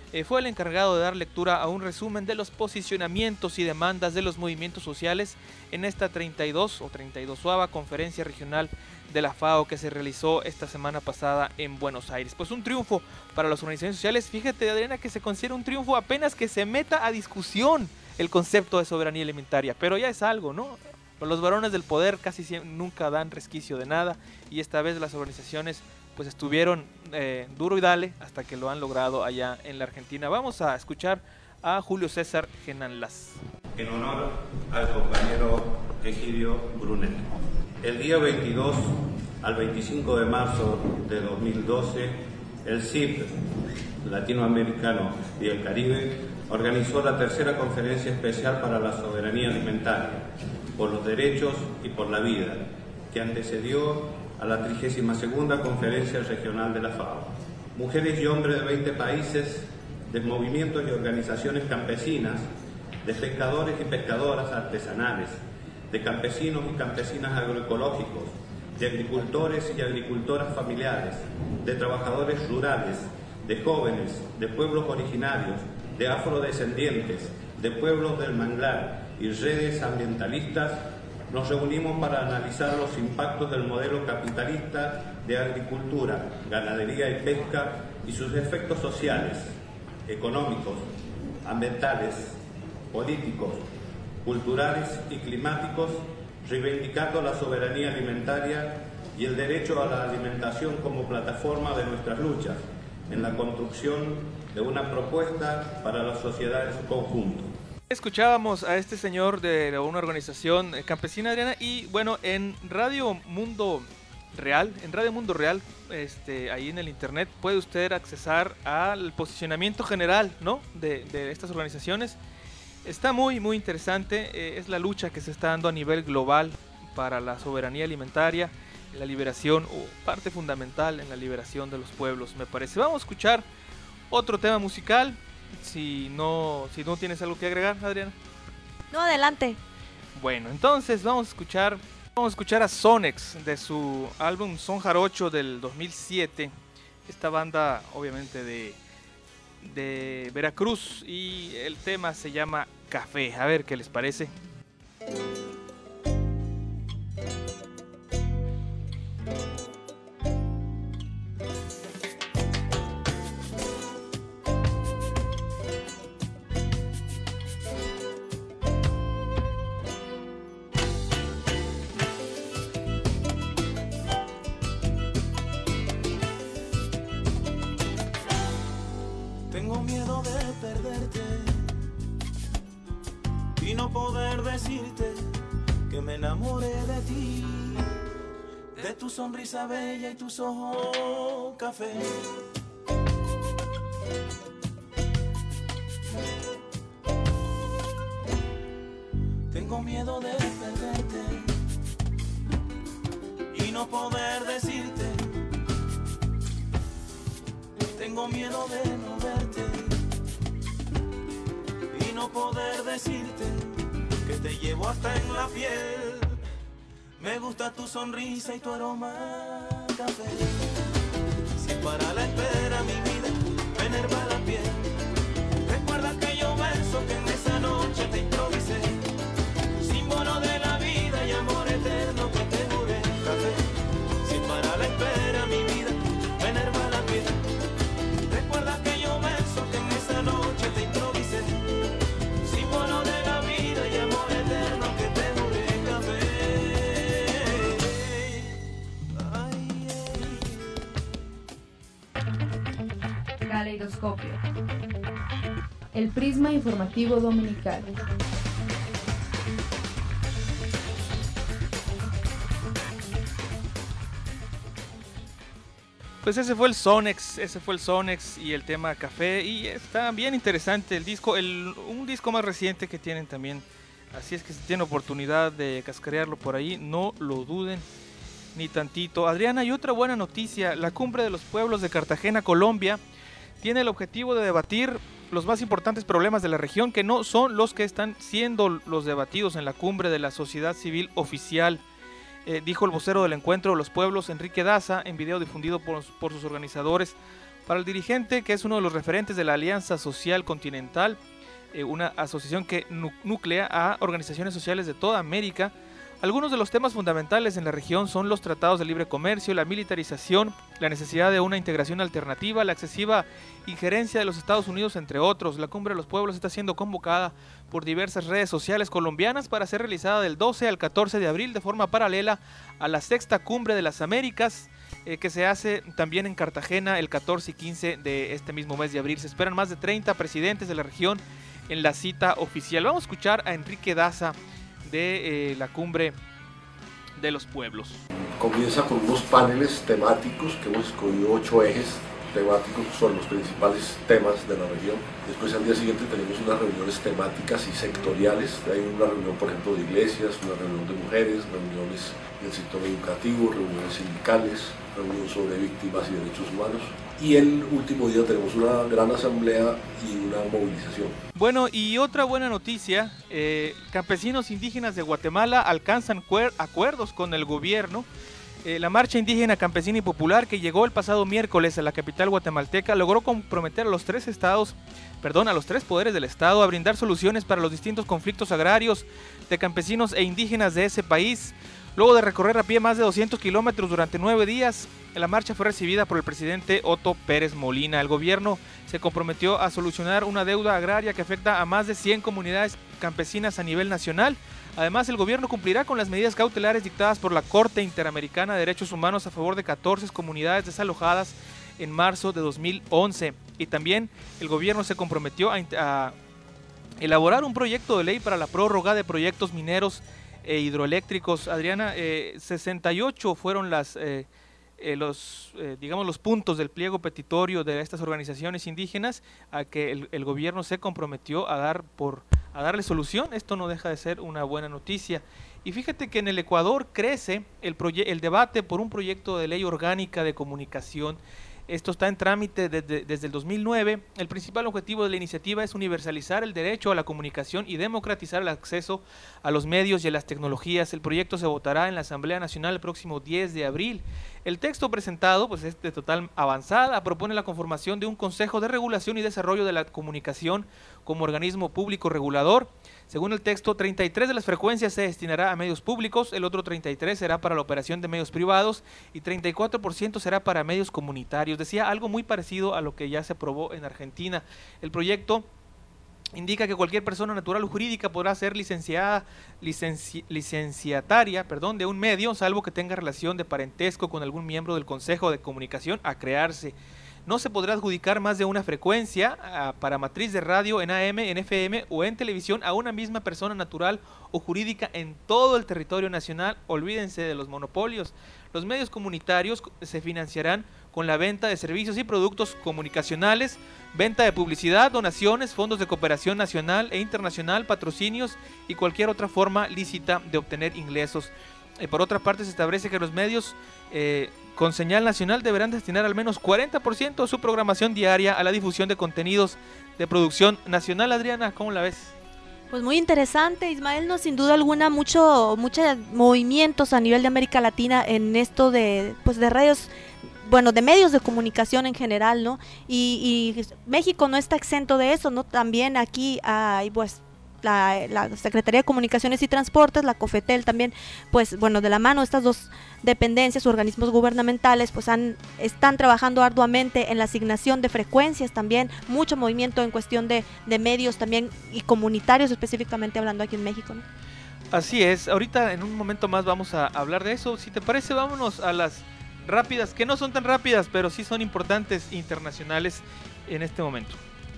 eh, fue el encargado de dar lectura a un resumen de los posicionamientos y demandas de los movimientos sociales en esta treinta y dos o treinta y dosava conferencia regional de la FAO que se realizó esta semana pasada en Buenos Aires. Pues un triunfo para las organizaciones sociales. Fíjate, Adriana, que se considera un triunfo apenas que se meta a discusión el concepto de soberanía alimentaria, pero ya es algo, ¿no? Los varones del poder casi siempre, nunca dan resquicio de nada, y esta vez las organizaciones pues estuvieron eh, duro y dale hasta que lo han logrado allá en la Argentina. Vamos a escuchar a Julio César Genanlas. En honor al compañero Egidio Brunel. El día veintidós al veinticinco de marzo de dos mil doce, el C I P Latinoamericano y el Caribe organizó la tercera conferencia especial para la soberanía alimentaria, por los derechos y por la vida, que antecedió a la trigésima segunda conferencia regional de la FAO. Mujeres y hombres de veinte países, de movimientos y organizaciones campesinas, de pescadores y pescadoras artesanales, de campesinos y campesinas agroecológicos, de agricultores y agricultoras familiares, de trabajadores rurales, de jóvenes, de pueblos originarios, de afrodescendientes, de pueblos del manglar y redes ambientalistas, nos reunimos para analizar los impactos del modelo capitalista de agricultura, ganadería y pesca y sus efectos sociales, económicos, ambientales, políticos, culturales y climáticos, reivindicando la soberanía alimentaria y el derecho a la alimentación como plataforma de nuestras luchas en la construcción de una propuesta para la sociedad en su conjunto. Escuchábamos a este señor de una organización campesina, Adriana, y bueno, en Radio Mundo Real, en Radio Mundo Real, este, ahí en el internet, puede usted accesar al posicionamiento general, ¿no?, de, de estas organizaciones. Está muy, muy interesante, eh, es la lucha que se está dando a nivel global para la soberanía alimentaria, la liberación, o parte fundamental en la liberación de los pueblos, me parece. Vamos a escuchar otro tema musical. Si no, si no tienes algo que agregar, Adriana. No, adelante. Bueno, entonces vamos a escuchar, vamos a escuchar a Sonex de su álbum Son Jarocho del dos mil siete. Esta banda, obviamente de, de Veracruz, y el tema se llama Café. A ver qué les parece. Tengo miedo de perderte y no poder decirte que me enamoré de ti, de tu sonrisa bella y tus ojos café. Tengo miedo de perderte y no poder decirte. Tengo miedo de no verte y no poder decirte que te llevo hasta en la piel. Me gusta tu sonrisa y tu aroma café. Si para la espera mi vida me enerva la piel. Recuerda aquellos versos que en esa noche te improvisé, símbolo de la vida y amor eterno que te juré. Café. Si para la espera mi vida me enerva la piel. Recuerda aquellos versos que en esa noche te improvisé, símbolo de la vida y amor eterno que te juré. Café. Ay, ay. Caleidoscopio. El prisma informativo dominical. Pues ese fue el Sonex, ese fue el Sonex y el tema Café, y está bien interesante el disco, el, un disco más reciente que tienen también, así es que si tienen oportunidad de cascarearlo por ahí, no lo duden ni tantito. Adriana, y otra buena noticia, la Cumbre de los Pueblos de Cartagena, Colombia, tiene el objetivo de debatir los más importantes problemas de la región, que no son los que están siendo los debatidos en la Cumbre de la Sociedad Civil Oficial. Eh, dijo el vocero del encuentro de los pueblos, Enrique Daza, en video difundido por, por sus organizadores, Para el dirigente, que es uno de los referentes de la Alianza Social Continental, eh, una asociación que nu- nuclea a organizaciones sociales de toda América, algunos de los temas fundamentales en la región son los tratados de libre comercio, la militarización, la necesidad de una integración alternativa, la excesiva injerencia de los Estados Unidos, entre otros. La Cumbre de los Pueblos está siendo convocada por diversas redes sociales colombianas para ser realizada del doce al catorce de abril de forma paralela a la sexta Cumbre de las Américas, eh, que se hace también en Cartagena el catorce y quince de este mismo mes de abril. Se esperan más de treinta presidentes de la región en la cita oficial. Vamos a escuchar a Enrique Daza de eh, la Cumbre de los Pueblos. Comienza con unos paneles temáticos que hemos escogido ocho ejes temáticos sobre los principales temas de la región. Después al día siguiente tenemos unas reuniones temáticas y sectoriales. Hay una reunión, por ejemplo, de iglesias, una reunión de mujeres, reuniones del sector educativo, reuniones sindicales, reunión sobre víctimas y derechos humanos. Y el último día tenemos una gran asamblea y una movilización. Bueno, y otra buena noticia, eh, campesinos indígenas de Guatemala alcanzan cuer- acuerdos con el gobierno. Eh, la marcha indígena, campesina y popular que llegó el pasado miércoles a la capital guatemalteca logró comprometer a los tres estados, perdón, a los tres poderes del estado a brindar soluciones para los distintos conflictos agrarios de campesinos e indígenas de ese país. Luego de recorrer a pie más de doscientos kilómetros durante nueve días, la marcha fue recibida por el presidente Otto Pérez Molina. El gobierno se comprometió a solucionar una deuda agraria que afecta a más de cien comunidades campesinas a nivel nacional. Además, el gobierno cumplirá con las medidas cautelares dictadas por la Corte Interamericana de Derechos Humanos a favor de catorce comunidades desalojadas en marzo de dos mil once. Y también el gobierno se comprometió a, a elaborar un proyecto de ley para la prórroga de proyectos mineros e hidroeléctricos. Adriana, eh, sesenta y ocho fueron las... Eh, Eh, los eh, digamos los puntos del pliego petitorio de estas organizaciones indígenas a que el, el gobierno se comprometió a dar por a darle solución. Esto no deja de ser una buena noticia. Y fíjate que en el Ecuador crece el, proye- el debate por un proyecto de ley orgánica de comunicación. Esto está en trámite desde, desde el dos mil nueve. El principal objetivo de la iniciativa es universalizar el derecho a la comunicación y democratizar el acceso a los medios y a las tecnologías. El proyecto se votará en la Asamblea Nacional el próximo diez de abril. El texto presentado, pues, es de total avanzada, propone la conformación de un Consejo de Regulación y Desarrollo de la Comunicación como organismo público regulador. Según el texto, treinta y tres de las frecuencias se destinará a medios públicos, el otro treinta y tres será para la operación de medios privados y treinta y cuatro por ciento será para medios comunitarios. Decía algo muy parecido a lo que ya se aprobó en Argentina. El proyecto indica que cualquier persona natural o jurídica podrá ser licenciada, licenci, licenciataria perdón, de un medio, salvo que tenga relación de parentesco con algún miembro del Consejo de Comunicación a crearse. No se podrá adjudicar más de una frecuencia uh, para matriz de radio en A M, en F M o en televisión a una misma persona natural o jurídica en todo el territorio nacional. Olvídense de los monopolios. Los medios comunitarios se financiarán con la venta de servicios y productos comunicacionales, venta de publicidad, donaciones, fondos de cooperación nacional e internacional, patrocinios y cualquier otra forma lícita de obtener ingresos. Eh, por otra parte, se establece que los medios eh, con señal nacional deberán destinar al menos cuarenta por ciento de su programación diaria a la difusión de contenidos de producción nacional. Adriana, ¿cómo la ves? Pues muy interesante, Ismael, no, sin duda alguna, mucho, muchos movimientos a nivel de América Latina en esto de, pues, de radios, bueno, de medios de comunicación en general, ¿no? Y, y México no está exento de eso, ¿no? También aquí hay, pues, La, la Secretaría de Comunicaciones y Transportes, la COFETEL también, pues bueno, de la mano estas dos dependencias, organismos gubernamentales, pues han, están trabajando arduamente en la asignación de frecuencias también, mucho movimiento en cuestión de, de medios también y comunitarios, específicamente hablando aquí en México, ¿no? Así es, ahorita en un momento más vamos a hablar de eso. Si te parece, vámonos a las rápidas, que no son tan rápidas, pero sí son importantes internacionales en este momento.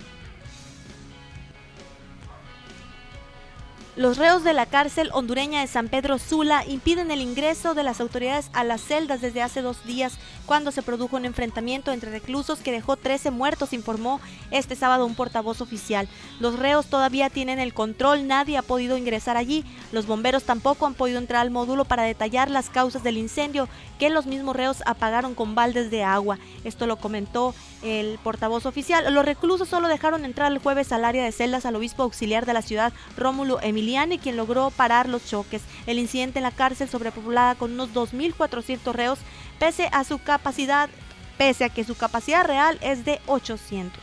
Los reos de la cárcel hondureña de San Pedro Sula impiden el ingreso de las autoridades a las celdas desde hace dos días, cuando se produjo un enfrentamiento entre reclusos que dejó trece muertos, informó este sábado un portavoz oficial. Los reos todavía tienen el control, nadie ha podido ingresar allí. Los bomberos tampoco han podido entrar al módulo para detallar las causas del incendio, que los mismos reos apagaron con baldes de agua. Esto lo comentó el portavoz oficial. Los reclusos solo dejaron entrar el jueves al área de celdas al obispo auxiliar de la ciudad, Rómulo Emiliani, quien logró parar los choques. El incidente en la cárcel sobrepoblada con unos dos mil cuatrocientos reos, pese a su capacidad pese a que su capacidad real es de ochocientos.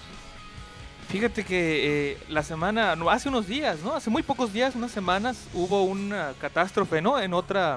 Fíjate que eh, la semana, no, hace unos días, ¿no? Hace muy pocos días, unas semanas, hubo una catástrofe, ¿no? En otra,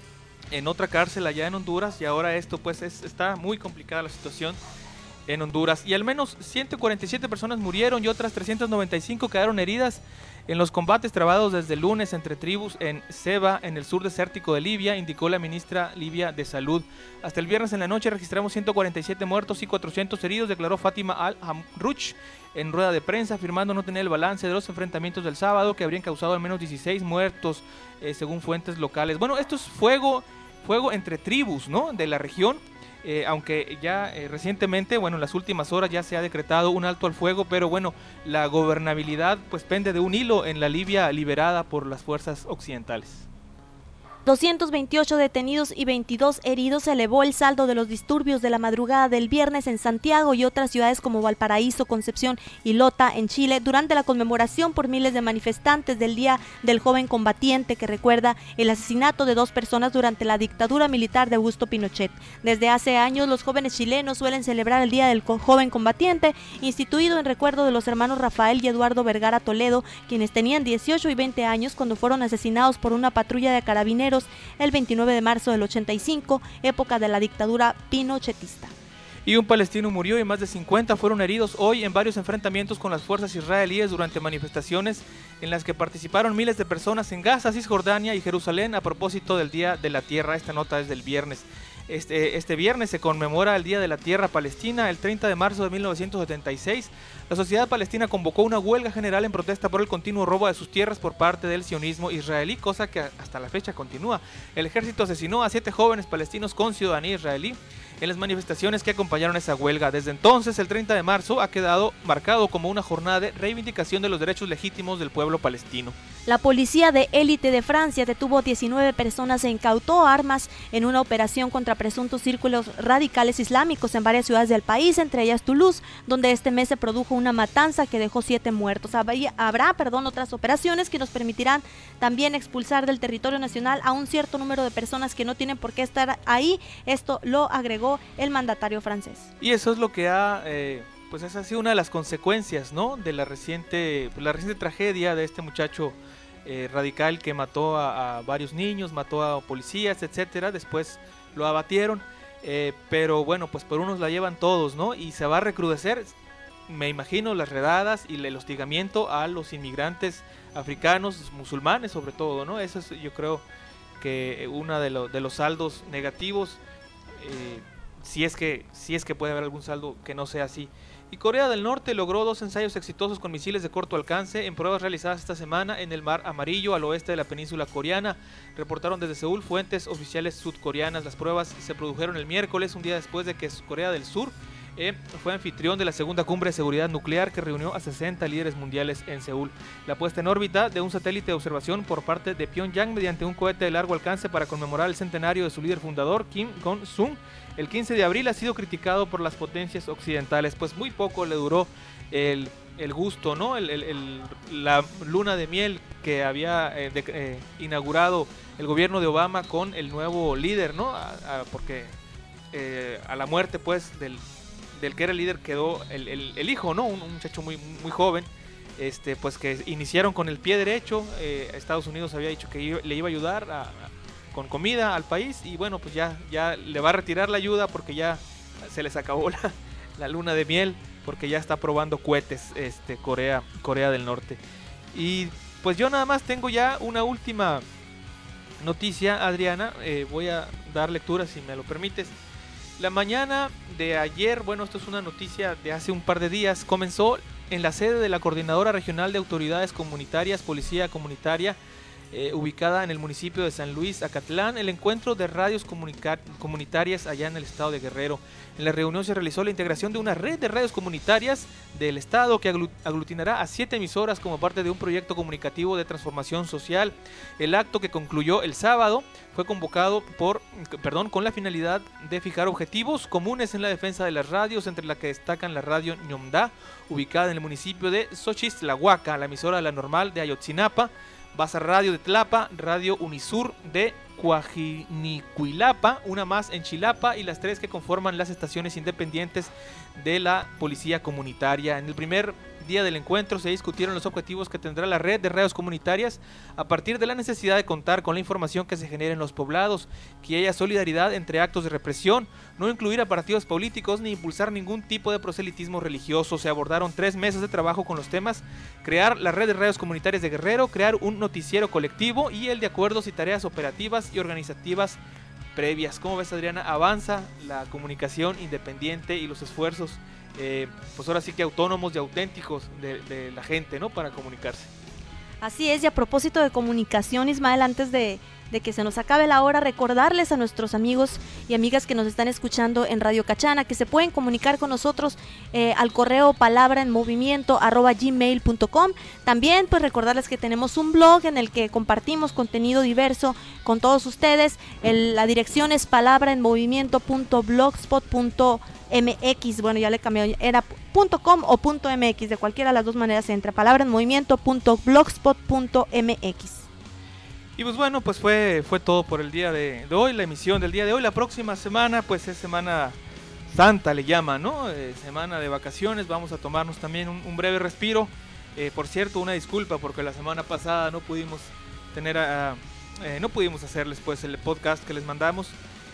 en otra cárcel allá en Honduras, y ahora esto, pues, es, está muy complicada la situación en Honduras. Y al menos ciento cuarenta y siete personas murieron y otras trescientas noventa y cinco quedaron heridas en los combates trabados desde el lunes entre tribus en Ceba, en el sur desértico de Libia, indicó la ministra libia de Salud. Hasta el viernes en la noche registramos ciento cuarenta y siete muertos y cuatrocientos heridos, declaró Fátima Al-Hamrouch en rueda de prensa, afirmando no tener el balance de los enfrentamientos del sábado, que habrían causado al menos dieciséis muertos, eh, según fuentes locales. Bueno, esto es fuego, fuego entre tribus, ¿no?, de la región. Eh, aunque ya eh, recientemente, bueno, en las últimas horas ya se ha decretado un alto al fuego, pero bueno, la gobernabilidad pues pende de un hilo en la Libia liberada por las fuerzas occidentales. doscientos veintiocho detenidos y veintidós heridos se elevó el saldo de los disturbios de la madrugada del viernes en Santiago y otras ciudades como Valparaíso, Concepción y Lota en Chile durante la conmemoración por miles de manifestantes del Día del Joven Combatiente, que recuerda el asesinato de dos personas durante la dictadura militar de Augusto Pinochet. Desde hace años los jóvenes chilenos suelen celebrar el Día del Joven Combatiente, instituido en recuerdo de los hermanos Rafael y Eduardo Vergara Toledo, quienes tenían dieciocho y veinte años cuando fueron asesinados por una patrulla de carabineros el veintinueve de marzo del ochenta y cinco, época de la dictadura pinochetista. Y un palestino murió y más de cincuenta fueron heridos hoy en varios enfrentamientos con las fuerzas israelíes durante manifestaciones en las que participaron miles de personas en Gaza, Cisjordania y Jerusalén a propósito del Día de la Tierra. Esta nota es del viernes. Este, este viernes se conmemora el Día de la Tierra Palestina, el treinta de marzo de mil novecientos setenta y seis. La sociedad palestina convocó una huelga general en protesta por el continuo robo de sus tierras por parte del sionismo israelí, cosa que hasta la fecha continúa. El ejército asesinó a siete jóvenes palestinos con ciudadanía israelí en las manifestaciones que acompañaron esa huelga. Desde entonces, el treinta de marzo ha quedado marcado como una jornada de reivindicación de los derechos legítimos del pueblo palestino. La policía de élite de Francia detuvo diecinueve personas e incautó armas en una operación contra presuntos círculos radicales islámicos en varias ciudades del país, entre ellas Toulouse, donde este mes se produjo una matanza que dejó siete muertos. Habrá, habrá perdón, otras operaciones que nos permitirán también expulsar del territorio nacional a un cierto número de personas que no tienen por qué estar ahí. Esto lo agregó el mandatario francés. Y eso es lo que ha... Eh... pues esa ha sido una de las consecuencias, ¿no?, de la reciente, la reciente tragedia de este muchacho eh, radical que mató a, a varios niños, mató a policías, etcétera. Después lo abatieron, eh, pero bueno, pues por unos la llevan todos, ¿no? Y se va a recrudecer, me imagino, las redadas y el hostigamiento a los inmigrantes africanos, musulmanes sobre todo, ¿no? Eso es, yo creo, que uno de, lo, de los saldos negativos, eh, si es que, si es que puede haber algún saldo que no sea así. Y Corea del Norte logró dos ensayos exitosos con misiles de corto alcance en pruebas realizadas esta semana en el Mar Amarillo al oeste de la península coreana. Reportaron desde Seúl fuentes oficiales sudcoreanas. Las pruebas se produjeron el miércoles, un día después de que Corea del Sur eh, fue anfitrión de la segunda cumbre de seguridad nuclear que reunió a sesenta líderes mundiales en Seúl. La puesta en órbita de un satélite de observación por parte de Pyongyang mediante un cohete de largo alcance para conmemorar el centenario de su líder fundador, Kim Jong-un, el quince de abril ha sido criticado por las potencias occidentales, pues muy poco le duró el, el gusto, ¿no? El, el, el, la luna de miel que había eh, de, eh, inaugurado el gobierno de Obama con el nuevo líder, ¿no? A, a, porque eh, a la muerte, pues, del, del que era el líder quedó el, el, el hijo, ¿no? Un, un muchacho muy, muy joven, este, pues que iniciaron con el pie derecho. eh, Estados Unidos había dicho que iba, le iba a ayudar a, a con comida al país, y bueno, pues ya, ya le va a retirar la ayuda porque ya se les acabó la, la luna de miel, porque ya está probando cohetes este, Corea, Corea del Norte. Y pues yo nada más tengo ya una última noticia, Adriana, eh, voy a dar lectura si me lo permites. La mañana de ayer, bueno, esto es una noticia de hace un par de días, comenzó en la sede de la Coordinadora Regional de Autoridades Comunitarias, Policía Comunitaria, Eh, ubicada en el municipio de San Luis, Acatlán, el encuentro de radios comunitarias allá en el estado de Guerrero. En la reunión se realizó la integración de una red de radios comunitarias del estado que aglutinará a siete emisoras como parte de un proyecto comunicativo de transformación social. El acto, que concluyó el sábado, fue convocado por, perdón, con la finalidad de fijar objetivos comunes en la defensa de las radios, entre las que destacan la radio Ñomdá, ubicada en el municipio de Xochistlahuaca, la emisora de la normal de Ayotzinapa, Baza Radio de Tlapa, Radio Unisur de Coajinicuilapa, una más en Chilapa y las tres que conforman las estaciones independientes de la Policía Comunitaria. En el primer día del encuentro se discutieron los objetivos que tendrá la red de radios comunitarias a partir de la necesidad de contar con la información que se genere en los poblados, que haya solidaridad entre actos de represión, no incluir a partidos políticos ni impulsar ningún tipo de proselitismo religioso. Se abordaron tres meses de trabajo con los temas: crear la red de radios comunitarias de Guerrero, crear un noticiero colectivo y el de acuerdos y tareas operativas y organizativas previas. ¿Cómo ves, Adriana? Avanza la comunicación independiente y los esfuerzos Eh, pues ahora sí que autónomos y auténticos de, de la gente, ¿no? Para comunicarse. Así es, y a propósito de comunicación, Ismael, antes de, de que se nos acabe la hora, recordarles a nuestros amigos y amigas que nos están escuchando en Radio Cachana que se pueden comunicar con nosotros eh, al correo palabra en movimiento arroba gmail punto com. También pues recordarles que tenemos un blog en el que compartimos contenido diverso con todos ustedes. El, la dirección es palabra en movimiento punto blogspot punto M X, bueno, ya le cambié, era .com o .mx, de cualquiera de las dos maneras entra, palabra en movimiento punto blogspot punto M X. Y pues bueno, pues fue fue todo por el día de, de hoy, la emisión del día de hoy. La próxima semana pues es Semana Santa, le llaman, ¿no? Eh, semana de vacaciones, vamos a tomarnos también un, un breve respiro. Eh, por cierto, una disculpa porque la semana pasada no pudimos tener a, eh, no pudimos hacerles pues el podcast que les mandamos.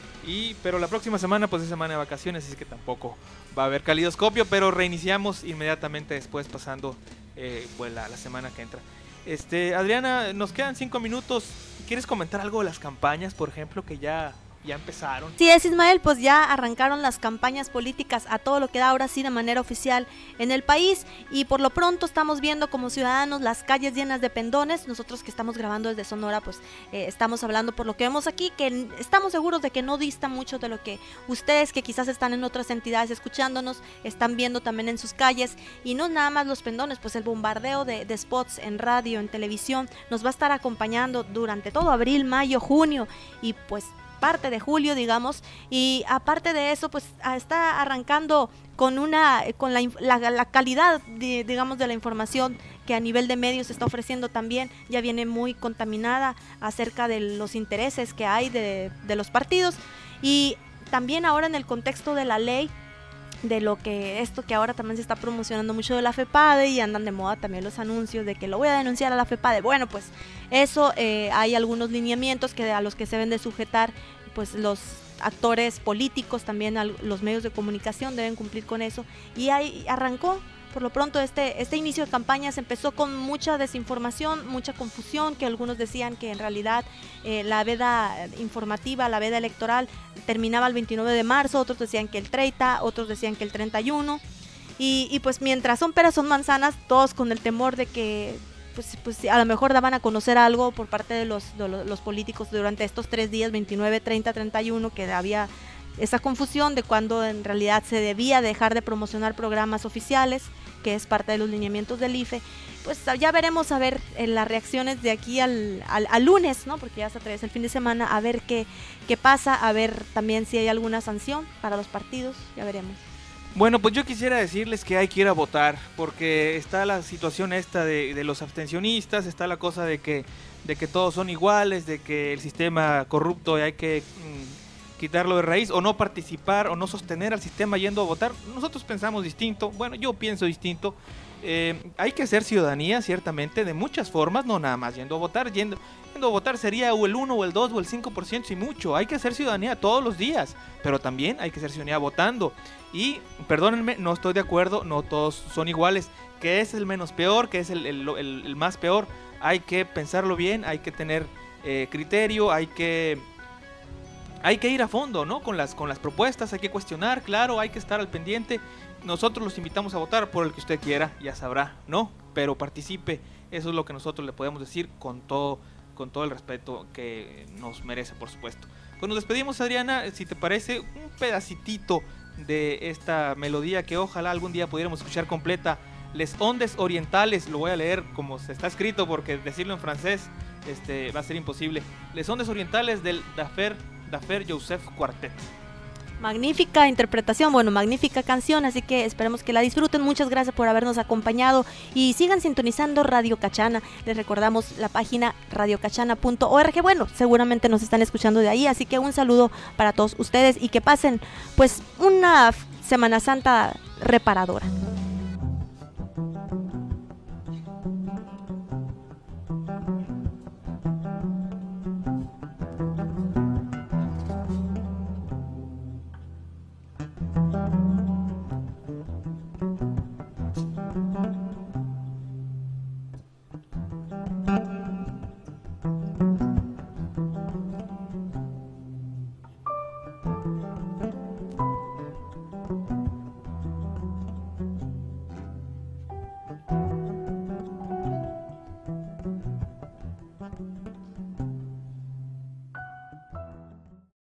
Y, pero la próxima semana pues es semana de vacaciones, así que tampoco va a haber calidoscopio, pero reiniciamos inmediatamente después, pasando eh, pues la, la semana que entra. Este, Adriana, nos quedan cinco minutos. ¿Quieres comentar algo de las campañas, por ejemplo, que ya, ya empezaron? Sí, es Ismael, pues ya arrancaron las campañas políticas a todo lo que da ahora sí de manera oficial en el país, y por lo pronto estamos viendo como ciudadanos las calles llenas de pendones. Nosotros que estamos grabando desde Sonora pues eh, estamos hablando por lo que vemos aquí, que estamos seguros de que no dista mucho de lo que ustedes que quizás están en otras entidades escuchándonos están viendo también en sus calles. Y no nada más los pendones, pues el bombardeo de, de spots en radio, en televisión nos va a estar acompañando durante todo abril, mayo, junio y pues parte de julio, digamos. Y aparte de eso pues está arrancando con una con la, la, la calidad de, digamos de la información que a nivel de medios se está ofreciendo también ya viene muy contaminada acerca de los intereses que hay de, de los partidos. Y también ahora en el contexto de la ley, de lo que esto que ahora también se está promocionando mucho de la FEPADE, y andan de moda también los anuncios de que lo voy a denunciar a la FEPADE. Bueno, pues eso eh, hay algunos lineamientos que a los que se deben de sujetar pues los actores políticos, también a los medios de comunicación deben cumplir con eso. Y ahí arrancó por lo pronto este, este inicio de campañas. Empezó con mucha desinformación, mucha confusión, que algunos decían que en realidad eh, la veda informativa, la veda electoral terminaba el veintinueve de marzo, otros decían que el treinta, otros decían que el treinta y uno, y, y pues mientras son peras son manzanas, todos con el temor de que pues, pues a lo mejor daban a conocer algo por parte de los, de los, los políticos durante estos tres días, veintinueve, treinta, treinta y uno, que había esa confusión de cuando en realidad se debía dejar de promocionar programas oficiales, que es parte de los lineamientos del I F E. Pues ya veremos a ver en las reacciones de aquí al, al, al lunes, ¿no? Porque ya se atraviesa el fin de semana, a ver qué, qué pasa, a ver también si hay alguna sanción para los partidos, ya veremos. Bueno, pues yo quisiera decirles que hay que ir a votar, porque está la situación esta de, de los abstencionistas, está la cosa de que, de que todos son iguales, de que el sistema corrupto hay que mmm, quitarlo de raíz, o no participar, o no sostener al sistema yendo a votar. Nosotros pensamos distinto, bueno, yo pienso distinto. Eh, hay que hacer ciudadanía, ciertamente, de muchas formas, no nada más yendo a votar. Yendo, yendo a votar sería o el uno, o el dos, o el cinco por ciento, si mucho. Hay que hacer ciudadanía todos los días, pero también hay que hacer ciudadanía votando. Y, perdónenme, no estoy de acuerdo, no todos son iguales. ¿Qué es el menos peor? ¿Qué es el, el, el, el más peor? Hay que pensarlo bien, hay que tener eh, criterio, hay que... Hay que ir a fondo, ¿no? Con las, con las propuestas, hay que cuestionar, claro, hay que estar al pendiente. Nosotros los invitamos a votar por el que usted quiera, ya sabrá, ¿no? Pero participe, eso es lo que nosotros le podemos decir con todo, con todo el respeto que nos merece, por supuesto. Pues nos despedimos, Adriana, si te parece, un pedacitito de esta melodía que ojalá algún día pudiéramos escuchar completa. Les Ondes Orientales, lo voy a leer como se está escrito porque decirlo en francés este, va a ser imposible. Les Ondes Orientales del Dafer, Dafer Joseph Quartet. Magnífica interpretación, bueno, magnífica canción, así que esperemos que la disfruten. Muchas gracias por habernos acompañado y sigan sintonizando Radio Cachana. Les recordamos la página radio cachana punto org. Bueno, seguramente nos están escuchando de ahí, así que un saludo para todos ustedes y que pasen pues una Semana Santa reparadora.